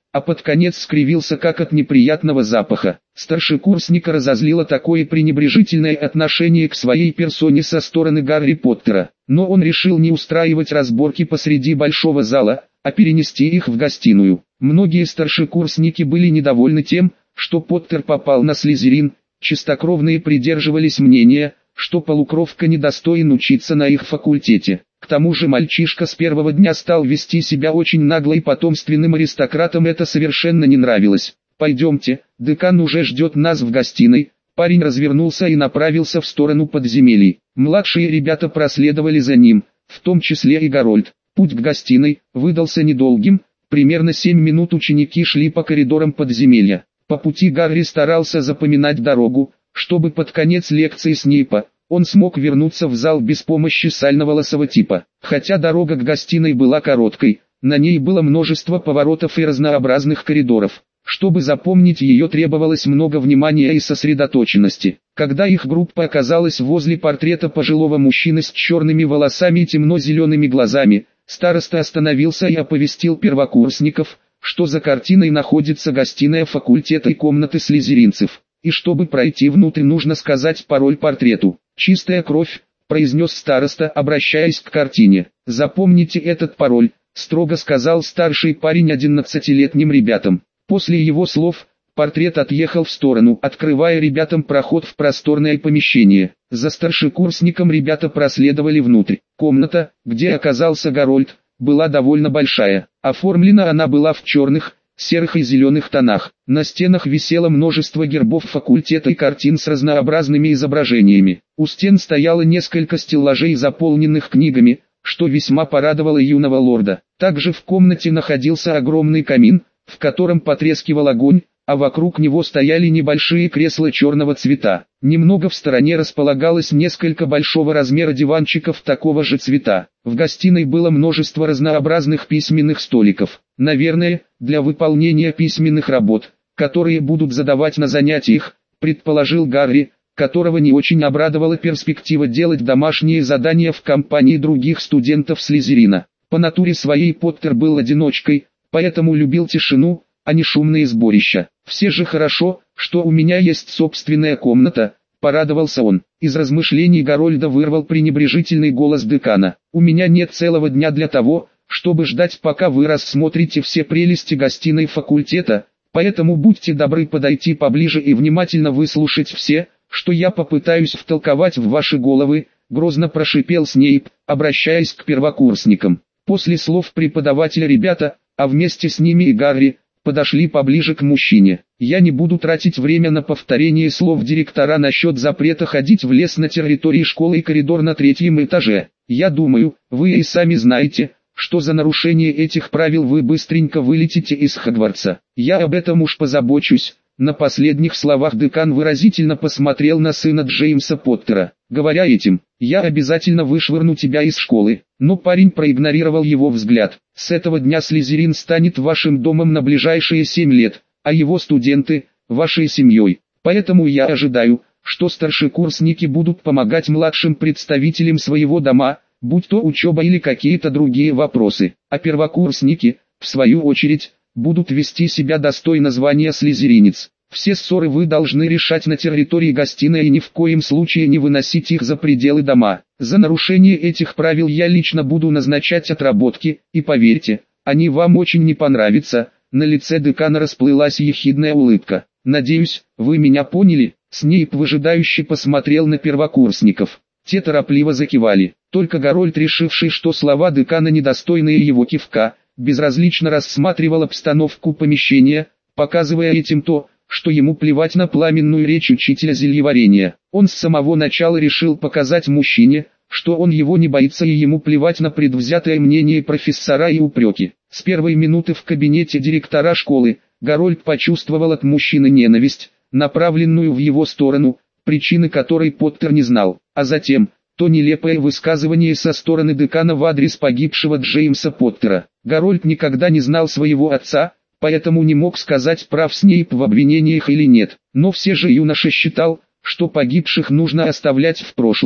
а под конец скривился как от неприятного запаха. Старшекурсника разозлило такое пренебрежительное отношение к своей персоне со стороны Гарри Поттера, но он решил не устраивать разборки посреди большого зала, а перенести их в гостиную. Многие старшекурсники были недовольны тем, что Поттер попал на Слизерин, чистокровные придерживались мнения, что полукровка недостоин учиться на их факультете. К тому же мальчишка с первого дня стал вести себя очень нагло и потомственным аристократам это совершенно не нравилось. «Пойдемте, декан уже ждет нас в гостиной». Парень развернулся и направился в сторону подземелий. Младшие ребята проследовали за ним, в том числе и Гарольд. Путь к гостиной выдался недолгим, примерно 7 минут ученики шли по коридорам подземелья. По пути Гарри старался запоминать дорогу, чтобы под конец лекции Снейпа он смог вернуться в зал без помощи сальноволосого типа. Хотя дорога к гостиной была короткой, на ней было множество поворотов и разнообразных коридоров. Чтобы запомнить ее требовалось много внимания и сосредоточенности. Когда их группа оказалась возле портрета пожилого мужчины с черными волосами и темно-зелеными глазами, староста остановился и оповестил первокурсников, что за картиной находится гостиная факультета и комнаты слизеринцев. И чтобы пройти внутрь, нужно сказать пароль портрету. «Чистая кровь», — произнес староста, обращаясь к картине. «Запомните этот пароль», — строго сказал старший парень 11-летним ребятам. После его слов, портрет отъехал в сторону, открывая ребятам проход в просторное помещение. За старшекурсником ребята проследовали внутрь. Комната, где оказался Гарольд, была довольно большая. Оформлена она была в черных, серых и зеленых тонах. На стенах висело множество гербов факультета и картин с разнообразными изображениями. У стен стояло несколько стеллажей, заполненных книгами, что весьма порадовало юного лорда. Также в комнате находился огромный камин, в котором потрескивал огонь, а вокруг него стояли небольшие кресла черного цвета. Немного в стороне располагалось несколько большого размера диванчиков такого же цвета. В гостиной было множество разнообразных письменных столиков. Наверное, для выполнения письменных работ, которые будут задавать на занятиях, предположил Гарри, которого не очень обрадовала перспектива делать домашние задания в компании других студентов Слизерина. По натуре своей Поттер был одиночкой, поэтому любил тишину, а не шумные сборища. «Все же хорошо, что у меня есть собственная комната», — порадовался он. Из размышлений Гарольда вырвал пренебрежительный голос декана. «У меня нет целого дня для того, чтобы ждать, пока вы рассмотрите все прелести гостиной факультета, поэтому будьте добры подойти поближе и внимательно выслушать все, что я попытаюсь втолковать в ваши головы», — грозно прошипел Снейп, обращаясь к первокурсникам. После слов преподавателя ребята, а вместе с ними и Гарри, подошли поближе к мужчине. «Я не буду тратить время на повторение слов директора насчет запрета ходить в лес на территории школы и коридор на 3-м этаже. Я думаю, вы и сами знаете, что за нарушение этих правил вы быстренько вылетите из Хогвартса. Я об этом уж позабочусь». На последних словах декан выразительно посмотрел на сына Джеймса Поттера. Говоря этим, «Я обязательно вышвырну тебя из школы». Но парень проигнорировал его взгляд. «С этого дня Слизерин станет вашим домом на ближайшие 7 лет, а его студенты – вашей семьей. Поэтому я ожидаю, что старшекурсники будут помогать младшим представителям своего дома, будь то учеба или какие-то другие вопросы. А первокурсники, в свою очередь, будут вести себя достойно звания слизеринец. Все ссоры вы должны решать на территории гостиной и ни в коем случае не выносить их за пределы дома. За нарушение этих правил я лично буду назначать отработки, и поверьте, они вам очень не понравятся». На лице декана расплылась ехидная улыбка. «Надеюсь, вы меня поняли?» Снейп выжидающе посмотрел на первокурсников. Те торопливо закивали. Только Гарольд, решивший, что слова декана недостойные его кивка, безразлично рассматривал обстановку помещения, показывая этим то, что ему плевать на пламенную речь учителя зельеварения. Он с самого начала решил показать мужчине, что он его не боится и ему плевать на предвзятое мнение профессора и упреки. С первой минуты в кабинете директора школы, Гарольд почувствовал от мужчины ненависть, направленную в его сторону, причины которой Поттер не знал, а затем то нелепое высказывание со стороны декана в адрес погибшего Джеймса Поттера. Гарольд никогда не знал своего отца, поэтому не мог сказать, прав Снейп в обвинениях или нет. Но все же юноша считал, что погибших нужно оставлять в прошлом,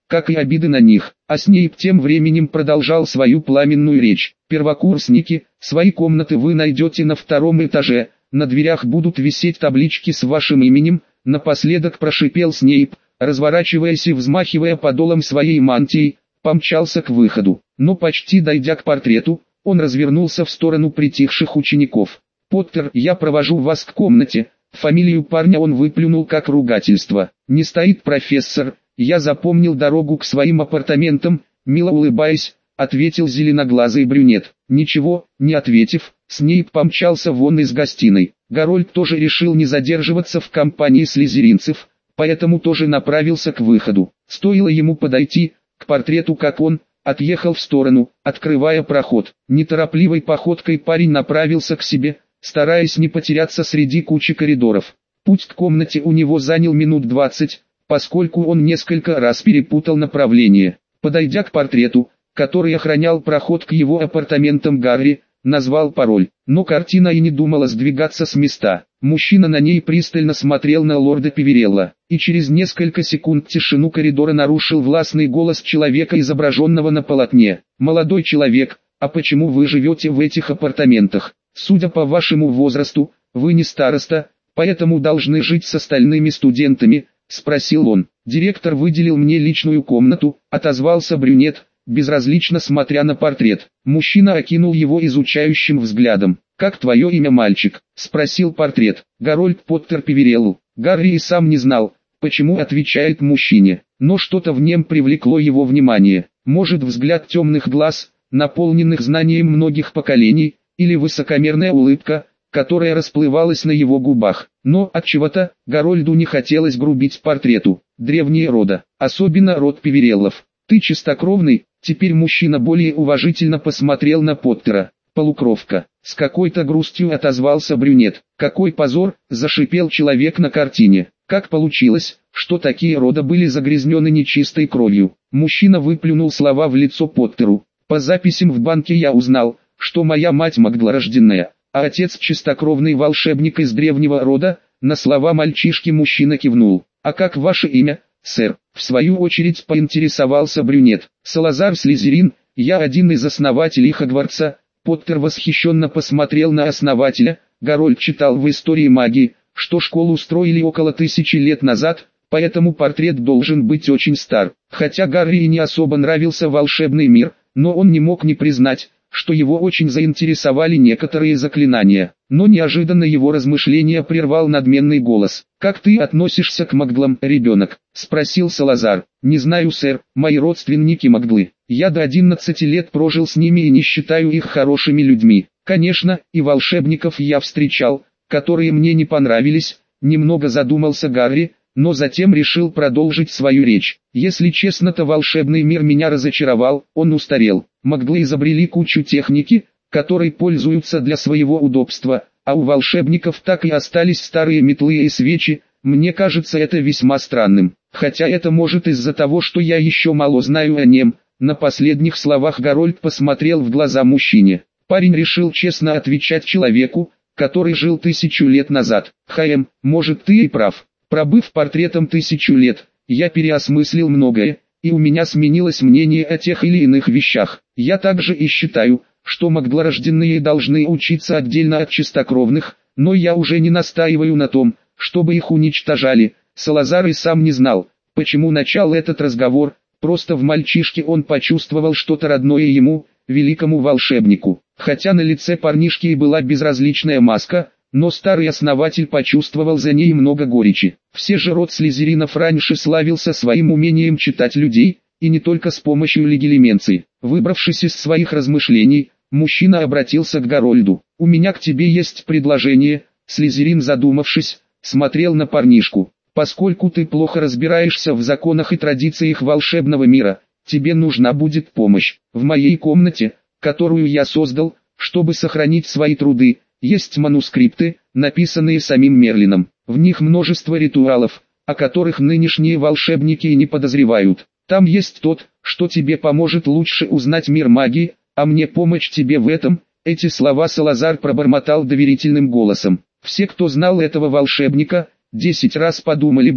как и обиды на них. А Снейп тем временем продолжал свою пламенную речь. «Первокурсники, свои комнаты вы найдете на втором этаже, на дверях будут висеть таблички с вашим именем», напоследок прошипел Снейп, разворачиваясь и взмахивая подолом своей мантии, помчался к выходу. Но почти дойдя к портрету, он развернулся в сторону притихших учеников. «Поттер, я провожу вас к комнате». Фамилию парня он выплюнул как ругательство. «Не стоит профессор, я запомнил дорогу к своим апартаментам», мило улыбаясь, ответил зеленоглазый брюнет. Ничего, не ответив, Снейп помчался вон из гостиной. Гарольд тоже решил не задерживаться в компании слизеринцев, поэтому тоже направился к выходу. Стоило ему подойти к портрету, как он отъехал в сторону, открывая проход. Неторопливой походкой парень направился к себе, стараясь не потеряться среди кучи коридоров. Путь к комнате у него занял минут 20, поскольку он несколько раз перепутал направление. Подойдя к портрету, который охранял проход к его апартаментам, Гарри назвал пароль, но картина и не думала сдвигаться с места. Мужчина на ней пристально смотрел на лорда Певерелла, и через несколько секунд тишину коридора нарушил властный голос человека, изображенного на полотне. «Молодой человек, а почему вы живете в этих апартаментах? Судя по вашему возрасту, вы не староста, поэтому должны жить с остальными студентами», — спросил он. «Директор выделил мне личную комнату», — отозвался брюнет, безразлично смотря на портрет. Мужчина окинул его изучающим взглядом. «Как твое имя, мальчик?» — спросил портрет. «Гарольд Поттер Певерелл». Гарри и сам не знал, почему отвечает мужчине, но что-то в нем привлекло его внимание. Может, взгляд темных глаз, наполненных знанием многих поколений, или высокомерная улыбка, которая расплывалась на его губах. Но отчего-то Гарольду не хотелось грубить портрету. Древние рода, особенно род Певереллов. «Ты чистокровный?» Теперь мужчина более уважительно посмотрел на Поттера. «Полукровка», — с какой-то грустью отозвался брюнет. «Какой позор!» — зашипел человек на картине. «Как получилось, что такие рода были загрязнены нечистой кровью?» Мужчина выплюнул слова в лицо Поттеру. «По записям в банке я узнал, что моя мать магдлорожденная, а отец чистокровный волшебник из древнего рода». На слова мальчишки мужчина кивнул. «А как ваше имя, сэр?» В свою очередь поинтересовался брюнет. «Салазар Слизерин, я один из основателей Хогвартса». Поттер восхищенно посмотрел на основателя. Гарольд читал в истории магии, что школу строили около 1000 лет назад, поэтому портрет должен быть очень стар. Хотя Гарри и не особо нравился волшебный мир, но он не мог не признать, что его очень заинтересовали некоторые заклинания. Но неожиданно его размышления прервал надменный голос. «Как ты относишься к маглам, ребенок?» — спросил Салазар. «Не знаю, сэр, мои родственники маглы. Я до 11 лет прожил с ними и не считаю их хорошими людьми. Конечно, и волшебников я встречал, которые мне не понравились», — немного задумался Гарри, но затем решил продолжить свою речь. «Если честно, то волшебный мир меня разочаровал, он устарел. Маглы изобрели кучу техники, которой пользуются для своего удобства, а у волшебников так и остались старые метлы и свечи. Мне кажется это весьма странным. Хотя это может из-за того, что я еще мало знаю о нем». На последних словах Гарольд посмотрел в глаза мужчине. Парень решил честно отвечать человеку, который жил 1000 лет назад. Может, ты и прав. Пробыв портретом 1000 лет, я переосмыслил многое, и у меня сменилось мнение о тех или иных вещах. Я также и считаю, что магдлорожденные должны учиться отдельно от чистокровных, но я уже не настаиваю на том, чтобы их уничтожали. Салазар и сам не знал, почему начал этот разговор, просто в мальчишке он почувствовал что-то родное ему, великому волшебнику. Хотя на лице парнишки и была безразличная маска, но старый основатель почувствовал за ней много горечи. Все же род Слизеринов раньше славился своим умением читать людей, и не только с помощью легилименции. Выбравшись из своих размышлений, мужчина обратился к Гарольду. «У меня к тебе есть предложение». Слизерин, задумавшись, смотрел на парнишку. «Поскольку ты плохо разбираешься в законах и традициях волшебного мира, тебе нужна будет помощь. В моей комнате, которую я создал, чтобы сохранить свои труды, есть манускрипты, написанные самим Мерлином. В них множество ритуалов, о которых нынешние волшебники и не подозревают. Там есть тот, что тебе поможет лучше узнать мир магии, а мне помочь тебе в этом». Эти слова Салазар пробормотал доверительным голосом. Все, кто знал этого волшебника, 10 раз подумали бы,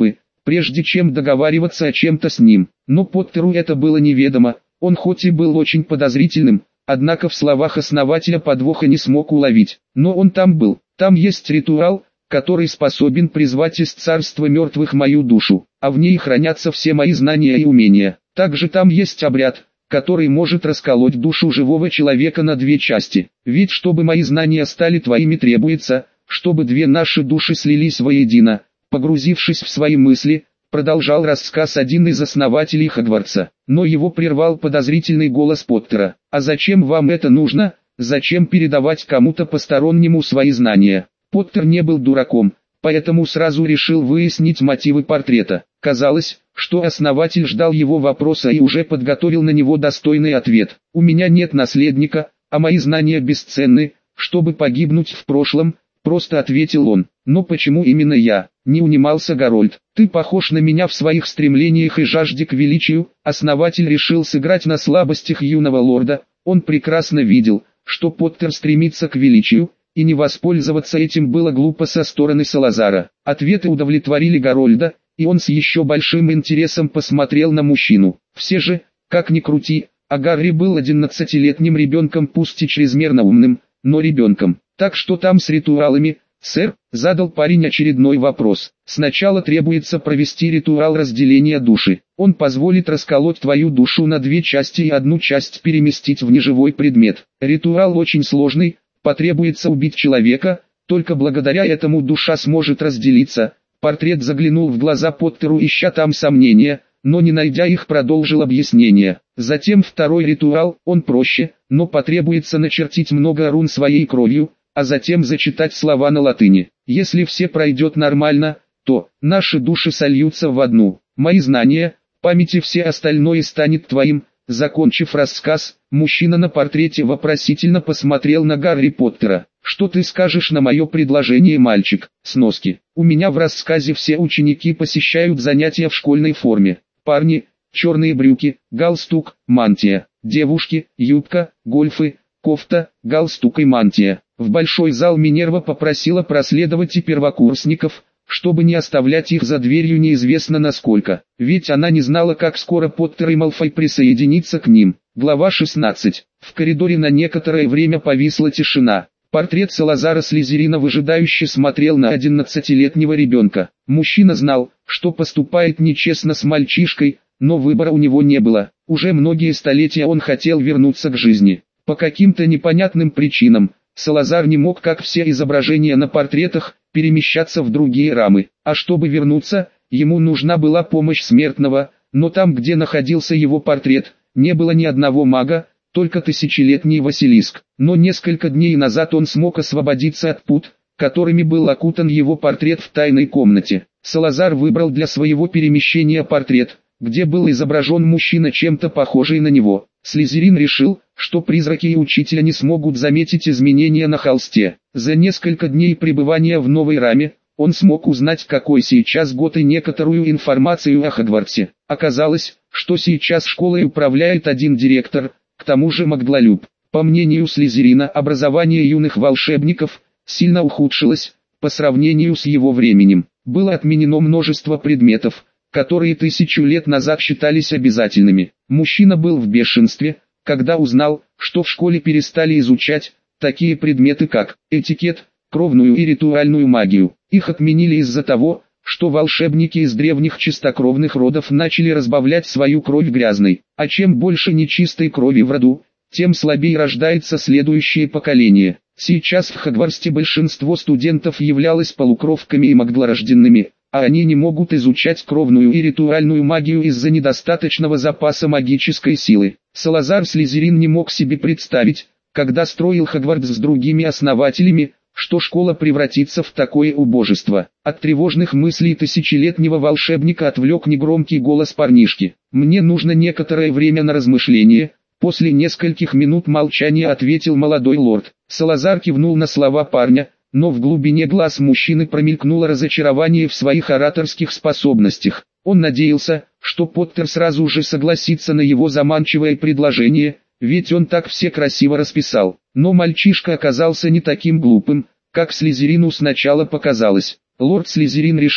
прежде чем договариваться о чем-то с ним. Но Поттеру это было неведомо, он хоть и был очень подозрительным, однако в словах основателя подвоха не смог уловить. Но он там был, там есть ритуал, который способен призвать из царства мертвых мою душу, а в ней хранятся все мои знания и умения. Также там есть обряд, который может расколоть душу живого человека на две части. Ведь чтобы мои знания стали твоими, требуется, чтобы две наши души слились воедино. Погрузившись в свои мысли, продолжал рассказ один из основателей Хогвартса, но его прервал подозрительный голос Поттера. «А зачем вам это нужно? Зачем передавать кому-то постороннему свои знания?» Поттер не был дураком, поэтому сразу решил выяснить мотивы портрета. Казалось, что основатель ждал его вопроса и уже подготовил на него достойный ответ. «У меня нет наследника, а мои знания бесценны, чтобы погибнуть в прошлом», просто ответил он. «Но почему именно я?» — не унимался Гарольд. «Ты похож на меня в своих стремлениях и жажде к величию». Основатель решил сыграть на слабостях юного лорда. Он прекрасно видел, что Поттер стремится к величию, и не воспользоваться этим было глупо со стороны Салазара. Ответы удовлетворили Гарольда, и он с еще большим интересом посмотрел на мужчину. Все же, как ни крути, а Гарри был 11-летним ребенком, пусть и чрезмерно умным, но ребенком. «Так что там с ритуалами, сэр?» — задал парень очередной вопрос. «Сначала требуется провести ритуал разделения души. Он позволит расколоть твою душу на две части и одну часть переместить в неживой предмет. Ритуал очень сложный, потребуется убить человека, только благодаря этому душа сможет разделиться». Портрет заглянул в глаза Поттеру, ища там сомнения, но не найдя их, продолжил объяснение. Затем второй ритуал, он проще, но потребуется начертить много рун своей кровью, а затем зачитать слова на латыни. Если все пройдет нормально, то наши души сольются в одну. Мои знания, память и все остальное станет твоим. Закончив рассказ, мужчина на портрете вопросительно посмотрел на Гарри Поттера. «Что ты скажешь на мое предложение, мальчик?» Сноски. У меня в рассказе все ученики посещают занятия в школьной форме. Парни – черные брюки, галстук, мантия. Девушки – юбка, гольфы, кофта, галстук и мантия. В большой зал Минерва попросила проследовать и первокурсников, чтобы не оставлять их за дверью неизвестно насколько, ведь она не знала, как скоро Поттер и Малфой присоединятся к ним. Глава 16. В коридоре на некоторое время повисла тишина. Портрет Салазара Слизерина выжидающе смотрел на 11-летнего ребенка. Мужчина знал, что поступает нечестно с мальчишкой, но выбора у него не было. Уже многие столетия он хотел вернуться к жизни. По каким-то непонятным причинам, Салазар не мог, как все изображения на портретах, перемещаться в другие рамы. А чтобы вернуться, ему нужна была помощь смертного, но там, где находился его портрет, не было ни одного мага, только тысячелетний Василиск. Но несколько дней назад он смог освободиться от пут, которыми был окутан его портрет в тайной комнате. Салазар выбрал для своего перемещения портрет, где был изображен мужчина, чем-то похожий на него. Слизерин решил, что призраки и учителя не смогут заметить изменения на холсте. За несколько дней пребывания в новой раме, он смог узнать, какой сейчас год, и некоторую информацию о Хогвартсе. Оказалось, что сейчас школой управляет один директор, к тому же магдлолюб. По мнению Слизерина, образование юных волшебников сильно ухудшилось по сравнению с его временем. Было отменено множество предметов, которые 1000 лет назад считались обязательными. Мужчина был в бешенстве, когда узнал, что в школе перестали изучать такие предметы, как этикет, кровную и ритуальную магию. Их отменили из-за того, что волшебники из древних чистокровных родов начали разбавлять свою кровь грязной. А чем больше нечистой крови в роду, тем слабее рождается следующее поколение. Сейчас в Хогвартсе большинство студентов являлось полукровками и магдлорожденными, а они не могут изучать кровную и ритуальную магию из-за недостаточного запаса магической силы. Салазар Слизерин не мог себе представить, когда строил Хогвартс с другими основателями, что школа превратится в такое убожество. От тревожных мыслей тысячелетнего волшебника отвлек негромкий голос парнишки. «Мне нужно некоторое время на размышление», — после нескольких минут молчания ответил молодой лорд. Салазар кивнул на слова парня, но в глубине глаз мужчины промелькнуло разочарование в своих ораторских способностях. Он надеялся, что Поттер сразу же согласится на его заманчивое предложение, ведь он так все красиво расписал. Но мальчишка оказался не таким глупым, как Слизерину сначала показалось. Лорд Слизерин решил,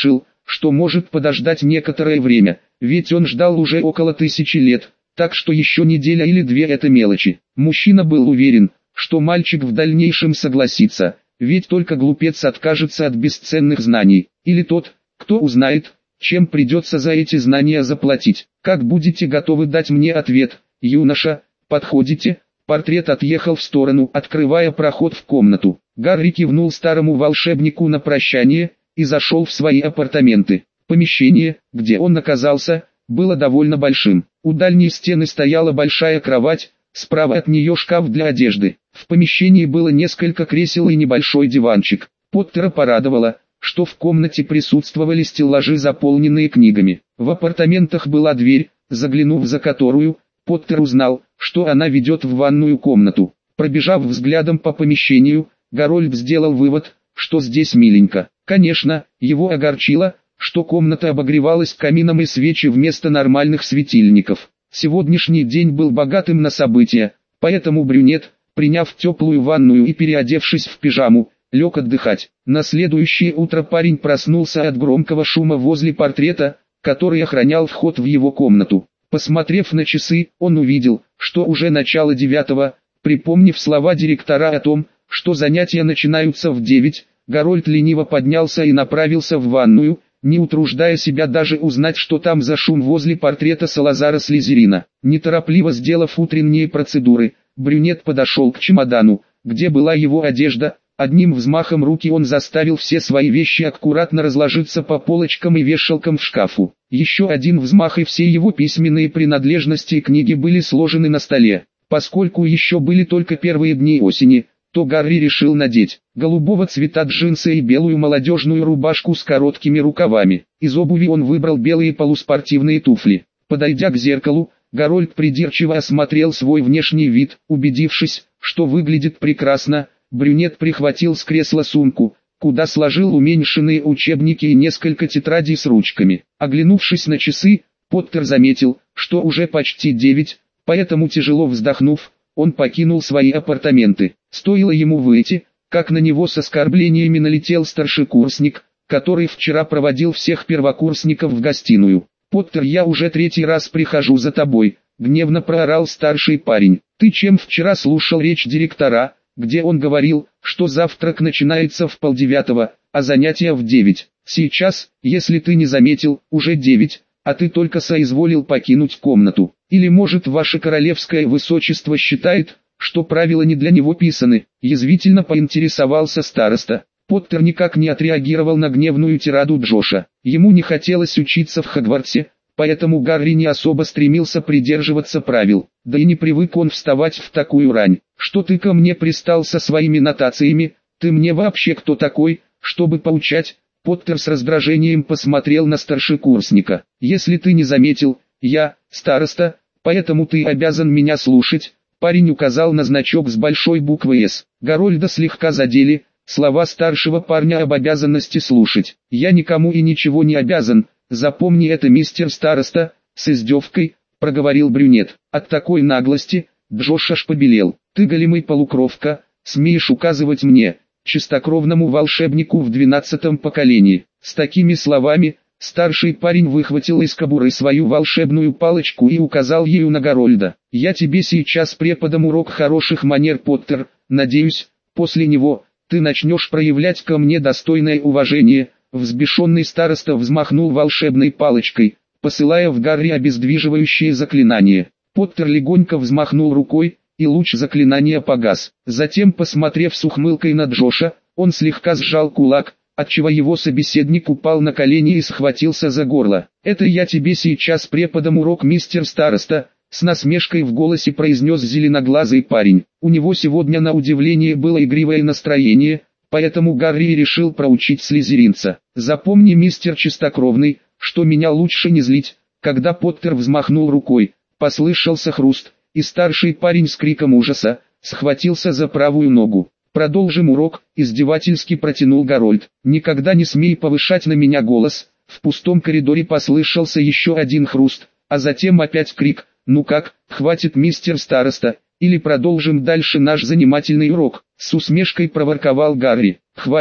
что может подождать некоторое время, ведь он ждал уже около 1000 лет, так что еще неделя или две это мелочи. Мужчина был уверен, что мальчик в дальнейшем согласится, ведь только глупец откажется от бесценных знаний, или тот, кто узнает, чем придется за эти знания заплатить. Как будете готовы дать мне ответ, юноша, подходите? Портрет отъехал в сторону, открывая проход в комнату. Гарри кивнул старому волшебнику на прощание и зашел в свои апартаменты. Помещение, где он оказался, было довольно большим. У дальней стены стояла большая кровать, справа от нее шкаф для одежды. В помещении было несколько кресел и небольшой диванчик. Поттера порадовало, что в комнате присутствовали стеллажи, заполненные книгами. В апартаментах была дверь, заглянув за которую, Поттер узнал, что она ведет в ванную комнату. Пробежав взглядом по помещению, Гарольд сделал вывод, что здесь миленько. Конечно, его огорчило, что комната обогревалась камином и свечи вместо нормальных светильников. Сегодняшний день был богатым на события, поэтому брюнет, приняв теплую ванную и переодевшись в пижаму, лег отдыхать. На следующее утро парень проснулся от громкого шума возле портрета, который охранял вход в его комнату. Посмотрев на часы, он увидел, что уже начало 9. Припомнив слова директора о том, что занятия начинаются в 9, Гарольд лениво поднялся и направился в ванную, не утруждая себя даже узнать, что там за шум возле портрета Салазара Слизерина. Неторопливо сделав утренние процедуры, брюнет подошел к чемодану, где была его одежда. Одним взмахом руки он заставил все свои вещи аккуратно разложиться по полочкам и вешалкам в шкафу. Еще один взмах, и все его письменные принадлежности и книги были сложены на столе. Поскольку еще были только первые дни осени, то Гарри решил надеть голубого цвета джинсы и белую молодежную рубашку с короткими рукавами. Из обуви он выбрал белые полуспортивные туфли. Подойдя к зеркалу, Гарольд придирчиво осмотрел свой внешний вид. Убедившись, что выглядит прекрасно, брюнет прихватил с кресла сумку, куда сложил уменьшенные учебники и несколько тетрадей с ручками. Оглянувшись на часы, Поттер заметил, что уже почти 9, поэтому, тяжело вздохнув, он покинул свои апартаменты. Стоило ему выйти, как на него с оскорблениями налетел старшекурсник, который вчера проводил всех первокурсников в гостиную. «Поттер, я уже 3-й раз прихожу за тобой», — гневно проорал старший парень. «Ты чем вчера слушал речь директора, где он говорил, что завтрак начинается в 8:30, а занятия в 9? Сейчас, если ты не заметил, уже 9, а ты только соизволил покинуть комнату. Или может ваше королевское высочество считает, что правила не для него писаны?» Язвительно поинтересовался староста. Поттер никак не отреагировал на гневную тираду Джоша. Ему не хотелось учиться в Хогвартсе, поэтому Гарри не особо стремился придерживаться правил. Да и не привык он вставать в такую рань. «Что ты ко мне пристал со своими нотациями? Ты мне вообще кто такой, чтобы поучать?» Поттер с раздражением посмотрел на старшекурсника. «Если ты не заметил, я староста, поэтому ты обязан меня слушать». Парень указал на значок с большой буквы «С». Гарольда слегка задели слова старшего парня об обязанности слушать. «Я никому и ничего не обязан, запомни это, мистер староста», — с издевкой проговорил брюнет. От такой наглости Джош аж побелел. «Ты голимый полукровка, смеешь указывать мне, чистокровному волшебнику в 12-м поколении?» С такими словами старший парень выхватил из кобуры свою волшебную палочку и указал ею на Гарольда. «Я тебе сейчас преподам урок хороших манер, Поттер. Надеюсь, после него ты начнешь проявлять ко мне достойное уважение». Взбешенный староста взмахнул волшебной палочкой, посылая в Гарри обездвиживающее заклинание. Поттер легонько взмахнул рукой, и луч заклинания погас. Затем, посмотрев с ухмылкой на Джоша, он слегка сжал кулак, отчего его собеседник упал на колени и схватился за горло. «Это я тебе сейчас преподам урок, мистер староста», — с насмешкой в голосе произнес зеленоглазый парень. У него сегодня на удивление было игривое настроение, поэтому Гарри решил проучить слизеринца. «Запомни, мистер чистокровный, что меня лучше не злить». Когда Поттер взмахнул рукой, послышался хруст, и старший парень с криком ужаса схватился за правую ногу. «Продолжим урок», — издевательски протянул Гарольд. «Никогда не смей повышать на меня голос». В пустом коридоре послышался еще один хруст, а затем опять крик. «Ну как, хватит, мистер староста, или продолжим дальше наш занимательный урок?» С усмешкой проворковал Гарри. «Хватит»,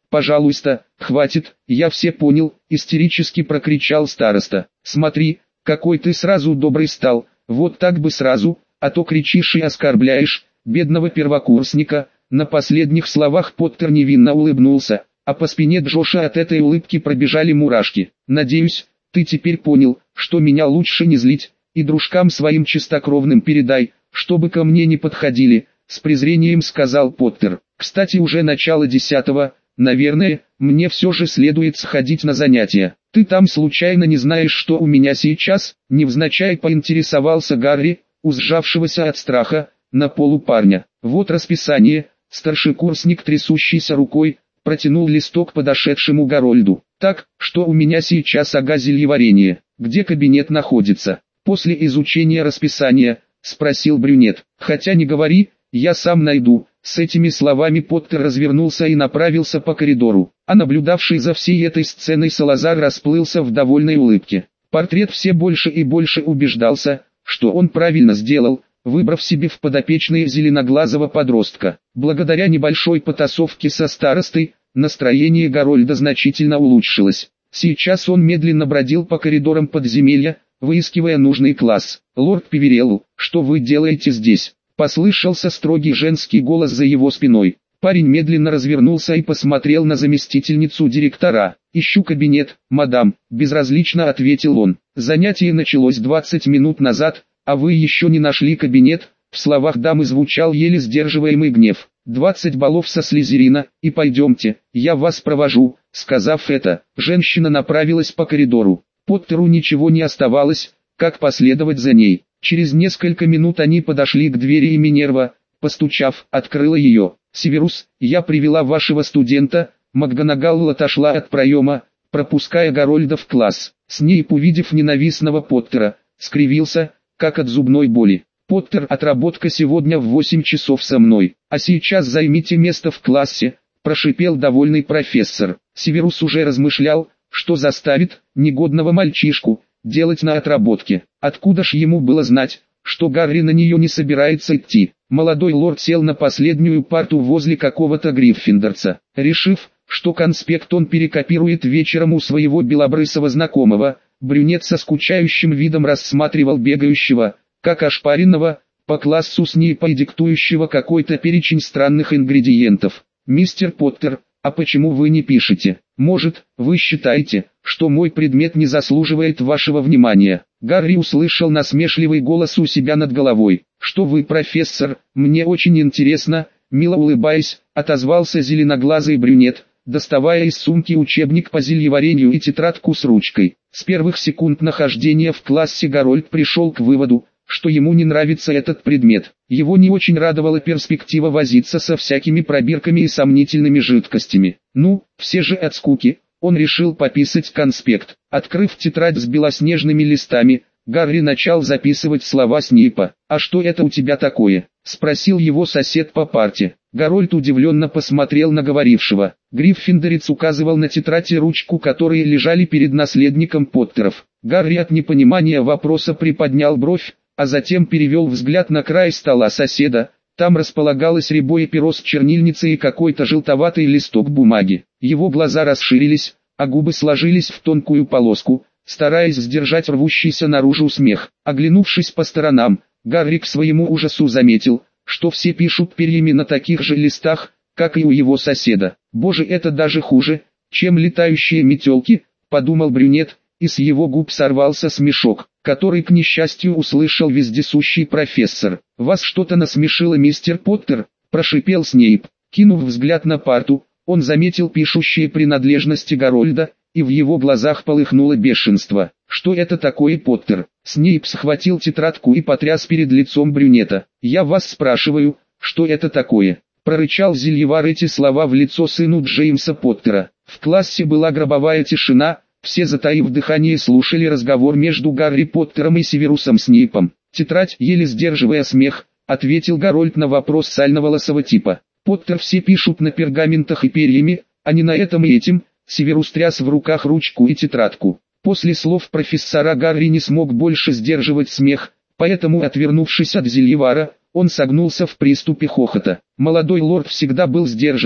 «Пожалуйста, хватит, я все понял», — истерически прокричал староста. «Смотри, какой ты сразу добрый стал, вот так бы сразу, а то кричишь и оскорбляешь бедного первокурсника». На последних словах Поттер невинно улыбнулся, а по спине Джоша от этой улыбки пробежали мурашки. «Надеюсь, ты теперь понял, что меня лучше не злить, и дружкам своим чистокровным передай, чтобы ко мне не подходили», — с презрением сказал Поттер. «Кстати, уже начало 10-го, наверное, мне все же следует сходить на занятия. Ты там случайно не знаешь, что у меня сейчас?» — невзначай поинтересовался Гарри, у сжавшегося от страха на полу парня. «Вот расписание». Старшекурсник трясущейся рукой протянул листок подошедшему Гарольду. «Так, что у меня сейчас ага зельеварение. Где кабинет находится?» «После изучения расписания», — спросил брюнет. «Хотя не говори, я сам найду». С этими словами Поттер развернулся и направился по коридору, а наблюдавший за всей этой сценой Салазар расплылся в довольной улыбке. Портрет все больше и больше убеждался, что он правильно сделал, выбрав себе в подопечные зеленоглазого подростка. Благодаря небольшой потасовке со старостой, настроение Гарольда значительно улучшилось. Сейчас он медленно бродил по коридорам подземелья, выискивая нужный класс. «Лорд Певерелл, что вы делаете здесь?» — послышался строгий женский голос за его спиной. Парень медленно развернулся и посмотрел на заместительницу директора. «Ищу кабинет, мадам», — безразлично ответил он. «Занятие началось 20 минут назад, а вы еще не нашли кабинет». В словах дамы звучал еле сдерживаемый гнев. 20 баллов со Слизерина, и пойдемте, я вас провожу». Сказав это, женщина направилась по коридору. Поттеру ничего не оставалось, как последовать за ней. Через несколько минут они подошли к двери, и Минерва, постучав, открыла ее. «Северус, я привела вашего студента». МакГонагал отошла от проема, пропуская Гарольда в класс. Снейп, увидев ненавистного Поттера, скривился, как от зубной боли. «Поттер, отработка сегодня в 8 часов со мной, а сейчас займите место в классе», – прошипел довольный профессор. Северус уже размышлял, что заставит негодного мальчишку делать на отработке. Откуда ж ему было знать, что Гарри на нее не собирается идти? Молодой лорд сел на последнюю парту возле какого-то гриффиндорца, решив, что конспект он перекопирует вечером у своего белобрысого знакомого. Брюнет со скучающим видом рассматривал бегающего, как ошпаренного, по классу Снейпа и диктующего какой-то перечень странных ингредиентов. «Мистер Поттер, а почему вы не пишете? Может, вы считаете, что мой предмет не заслуживает вашего внимания?» Гарри услышал насмешливый голос у себя над головой. «Что вы, профессор, мне очень интересно», — мило улыбаясь, отозвался зеленоглазый брюнет, доставая из сумки учебник по зельеварению и тетрадку с ручкой. С первых секунд нахождения в классе Гарольд пришел к выводу, что ему не нравится этот предмет. Его не очень радовала перспектива возиться со всякими пробирками и сомнительными жидкостями. Ну, все же от скуки, он решил пописать конспект. Открыв тетрадь с белоснежными листами, Гарри начал записывать слова Снейпа. «А что это у тебя такое?» — спросил его сосед по парте. Гарольд удивленно посмотрел на говорившего. Гриффиндорец указывал на тетрадь и ручку, которые лежали перед наследником Поттеров. Гарри от непонимания вопроса приподнял бровь, а затем перевел взгляд на край стола соседа. Там располагалось рябое перо с чернильницей и какой-то желтоватый листок бумаги. Его глаза расширились, а губы сложились в тонкую полоску, стараясь сдержать рвущийся наружу смех. Оглянувшись по сторонам, Гарри к своему ужасу заметил, что все пишут перьями на таких же листах, как и у его соседа. «Боже, это даже хуже, чем летающие метелки», — подумал брюнет, и с его губ сорвался смешок, который, к несчастью, услышал вездесущий профессор. «Вас что-то насмешило, мистер Поттер?» – прошипел Снейп. Кинув взгляд на парту, он заметил пишущие принадлежности Гарольда, и в его глазах полыхнуло бешенство. «Что это такое, Поттер?» Снейп схватил тетрадку и потряс перед лицом брюнета. «Я вас спрашиваю, что это такое?» – прорычал зельевар эти слова в лицо сыну Джеймса Поттера. В классе была гробовая тишина. Все, затаив дыхание, слушали разговор между Гарри Поттером и Северусом Снейпом. «Тетрадь», еле сдерживая смех, ответил Гарольд на вопрос сально-волосого типа. «Поттер, все пишут на пергаментах и перьями, а не на этом и этим». Северус тряс в руках ручку и тетрадку. После слов профессора Гарри не смог больше сдерживать смех, поэтому, отвернувшись от зельевара, он согнулся в приступе хохота. Молодой лорд всегда был сдержан,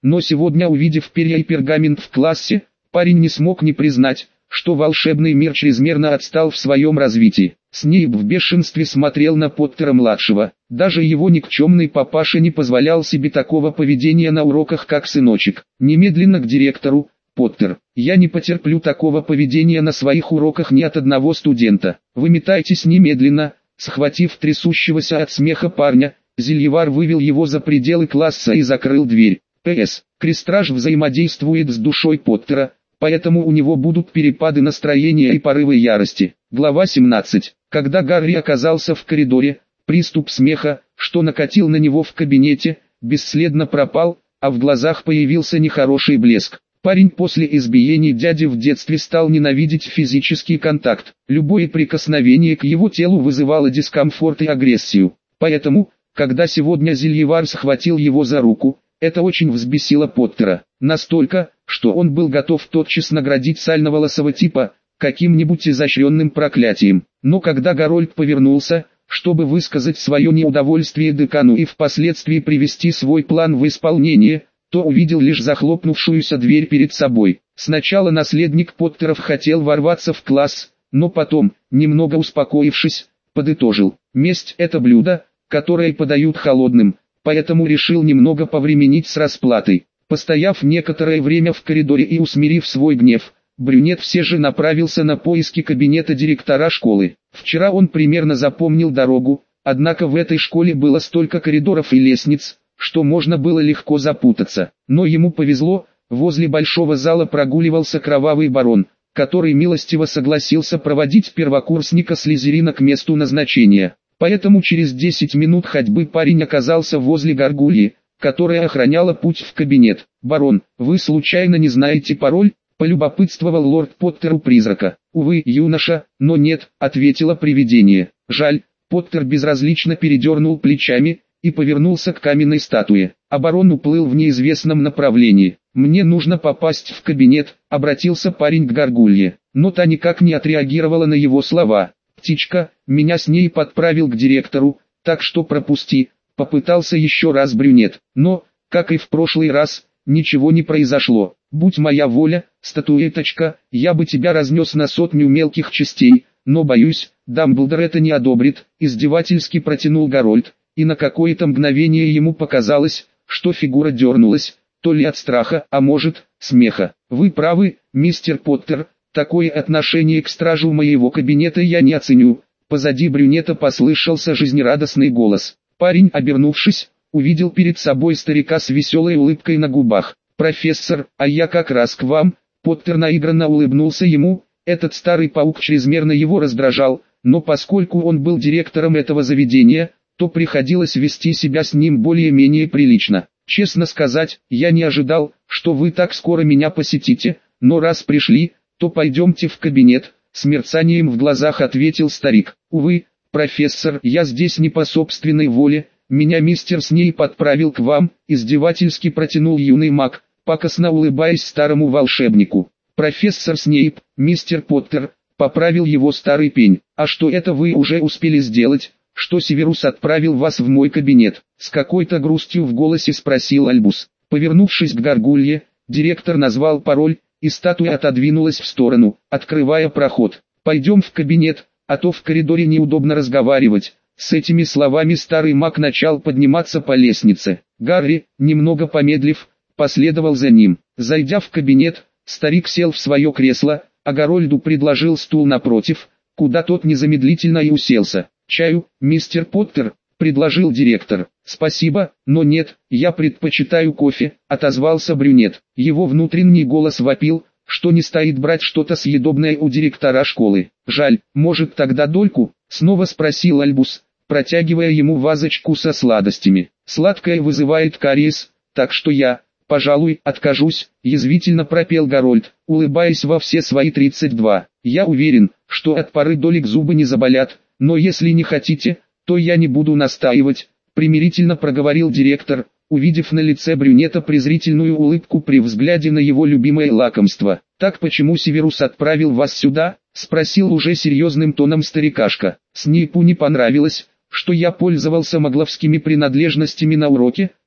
но сегодня, увидев перья и пергамент в классе, парень не смог не признать, что волшебный мир чрезмерно отстал в своем развитии. Снейп в бешенстве смотрел на Поттера-младшего. Даже его никчемный папаша не позволял себе такого поведения на уроках, как сыночек. Немедленно к директору. Поттер, я не потерплю такого поведения на своих уроках ни от одного студента. Выметайтесь немедленно. Схватив трясущегося от смеха парня, Зельевар вывел его за пределы класса и закрыл дверь. П.С. Крестраж взаимодействует с душой Поттера, поэтому у него будут перепады настроения и порывы ярости. Глава 17. Когда Гарри оказался в коридоре, приступ смеха, что накатил на него в кабинете, бесследно пропал, а в глазах появился нехороший блеск. Парень после избиений дяди в детстве стал ненавидеть физический контакт. Любое прикосновение к его телу вызывало дискомфорт и агрессию. Поэтому, когда сегодня Зельевар схватил его за руку, это очень взбесило Поттера. Настолько, что он был готов тотчас наградить сальноволосого типа каким-нибудь изощренным проклятием. Но когда Гарольд повернулся, чтобы высказать свое неудовольствие декану и впоследствии привести свой план в исполнение, то увидел лишь захлопнувшуюся дверь перед собой. Сначала наследник Поттеров хотел ворваться в класс, но потом, немного успокоившись, подытожил: месть – это блюдо, которое подают холодным, поэтому решил немного повременить с расплатой. Постояв некоторое время в коридоре и усмирив свой гнев, брюнет все же направился на поиски кабинета директора школы. Вчера он примерно запомнил дорогу, однако в этой школе было столько коридоров и лестниц, что можно было легко запутаться. Но ему повезло, возле большого зала прогуливался кровавый барон, который милостиво согласился проводить первокурсника Слизерина к месту назначения. Поэтому через 10 минут ходьбы парень оказался возле горгульи, которая охраняла путь в кабинет. «Барон, вы случайно не знаете пароль?» — полюбопытствовал лорд Поттер у призрака. «Увы, юноша, но нет», — ответило привидение. «Жаль». Поттер безразлично передернул плечами и повернулся к каменной статуе. А барон уплыл в неизвестном направлении. «Мне нужно попасть в кабинет», — обратился парень к горгулье. Но та никак не отреагировала на его слова. «Птичка, меня с ней подправил к директору, так что пропусти», — попытался еще раз брюнет. Но, как и в прошлый раз, ничего не произошло. «Будь моя воля, статуэточка, я бы тебя разнес на 100 мелких частей, но боюсь, Дамблдор это не одобрит», — издевательски протянул Гарольд. И на какое-то мгновение ему показалось, что фигура дернулась, то ли от страха, а может, смеха. «Вы правы, мистер Поттер, такое отношение к стражу моего кабинета я не оценю». Позади брюнета послышался жизнерадостный голос. Парень, обернувшись, увидел перед собой старика с веселой улыбкой на губах. «Профессор, а я как раз к вам». Поттер наигранно улыбнулся ему. Этот старый паук чрезмерно его раздражал, но поскольку он был директором этого заведения, то приходилось вести себя с ним более-менее прилично. «Честно сказать, я не ожидал, что вы так скоро меня посетите, но раз пришли, то пойдемте в кабинет», — с мерцанием в глазах ответил старик. «Увы, профессор, я здесь не по собственной воле, меня мистер Снейп подправил к вам», — издевательски протянул юный маг, пакостно улыбаясь старому волшебнику. «Профессор Снейп, мистер Поттер», — поправил его старый пень. «А что это вы уже успели сделать, что Северус отправил вас в мой кабинет?» С какой-то грустью в голосе спросил Альбус. Повернувшись к горгулье, директор назвал пароль, и статуя отодвинулась в сторону, открывая проход. «Пойдем в кабинет, а то в коридоре неудобно разговаривать». С этими словами старый маг начал подниматься по лестнице. Гарри, немного помедлив, последовал за ним. Зайдя в кабинет, старик сел в свое кресло, а Гарольду предложил стул напротив, куда тот незамедлительно и уселся. «Чаю, мистер Поттер?» — предложил директор. «Спасибо, но нет, я предпочитаю кофе», — отозвался брюнет. Его внутренний голос вопил, что не стоит брать что-то съедобное у директора школы. «Жаль, может тогда дольку?» — снова спросил Альбус, протягивая ему вазочку со сладостями. «Сладкое вызывает кариес, так что я, пожалуй, откажусь», — язвительно пропел Гарольд, улыбаясь во все свои 32. «Я уверен, что от пары долек зубы не заболят, но если не хотите, то я не буду настаивать», — примирительно проговорил директор, увидев на лице брюнета презрительную улыбку при взгляде на его любимое лакомство. «Так почему Северус отправил вас сюда?» — спросил уже серьезным тоном старикашка. «Снейпу не понравилось, что я пользовался магловскими принадлежностями на уроке»,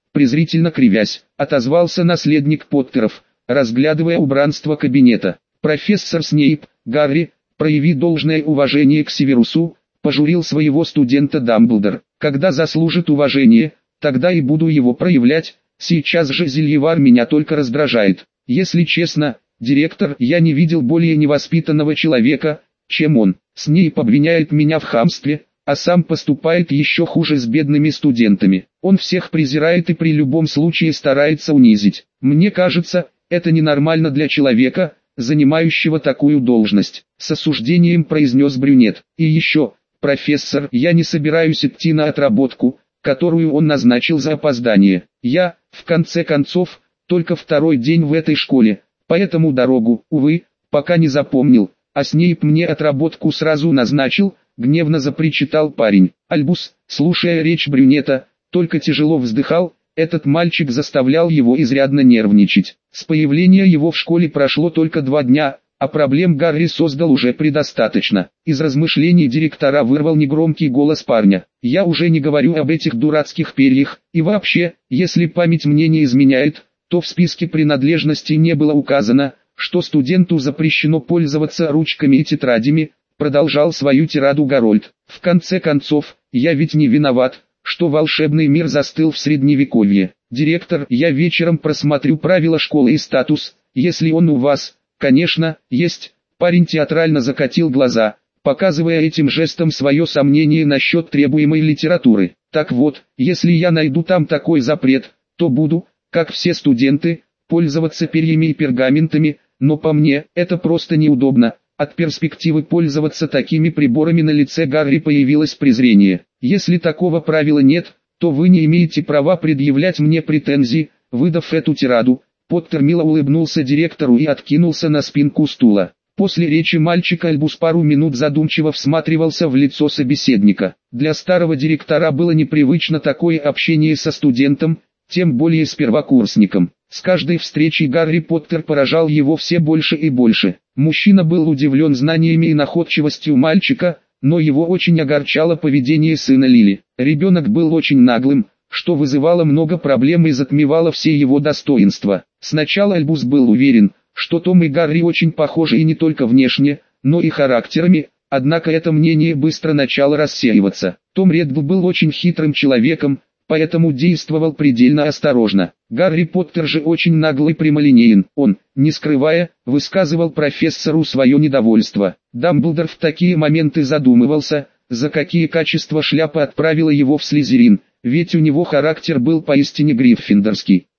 презрительно кривясь, отозвался наследник Поттеров, разглядывая убранство кабинета. «Профессор Снейп, Гарри, прояви должное уважение к Северусу», пожурил своего студента Дамблдор. «Когда заслужит уважение, тогда и буду его проявлять, сейчас же Зельевар меня только раздражает. Если честно, директор, я не видел более невоспитанного человека, чем он. Снейп обвиняет меня в хамстве, а сам поступает еще хуже с бедными студентами. Он всех презирает и при любом случае старается унизить. Мне кажется, это ненормально для человека, занимающего такую должность», с осуждением произнес брюнет. «И еще, профессор, я не собираюсь идти на отработку, которую он назначил за опоздание. Я, в конце концов, только второй день в этой школе, поэтому дорогу, увы, пока не запомнил, а Снейп мне отработку сразу назначил», гневно запричитал парень. Альбус, слушая речь брюнета, только тяжело вздыхал, этот мальчик заставлял его изрядно нервничать. С появления его в школе прошло только 2 дня, а проблем Гарри создал уже предостаточно. Из размышлений директора вырвал негромкий голос парня. «Я уже не говорю об этих дурацких перьях, и вообще, если память мне не изменяет, то в списке принадлежностей не было указано, что студенту запрещено пользоваться ручками и тетрадями», продолжал свою тираду Гарольд. «В конце концов, я ведь не виноват, что волшебный мир застыл в средневековье. Директор, я вечером просмотрю правила школы и статус, если он у вас, конечно, есть». Парень театрально закатил глаза, показывая этим жестом свое сомнение насчет требуемой литературы. «Так вот, если я найду там такой запрет, то буду, как все студенты, пользоваться перьями и пергаментами, но по мне, это просто неудобно». От перспективы пользоваться такими приборами на лице Гарри появилось презрение. «Если такого правила нет, то вы не имеете права предъявлять мне претензии», выдав эту тираду. Поттер мило улыбнулся директору и откинулся на спинку стула. После речи мальчика Альбус пару минут задумчиво всматривался в лицо собеседника. Для старого директора было непривычно такое общение со студентом, тем более с первокурсником. С каждой встречей Гарри Поттер поражал его все больше и больше. Мужчина был удивлен знаниями и находчивостью мальчика, но его очень огорчало поведение сына Лили. Ребенок был очень наглым, что вызывало много проблем и затмевало все его достоинства. Сначала Альбус был уверен, что Том и Гарри очень похожи и не только внешне, но и характерами, однако это мнение быстро начало рассеиваться. Том Реддл был очень хитрым человеком, поэтому действовал предельно осторожно. Гарри Поттер же очень наглый и прямолинеен. Он, не скрывая, высказывал профессору свое недовольство. Дамблдор в такие моменты задумывался, за какие качества шляпа отправила его в Слизерин, ведь у него характер был поистине гриффиндорский.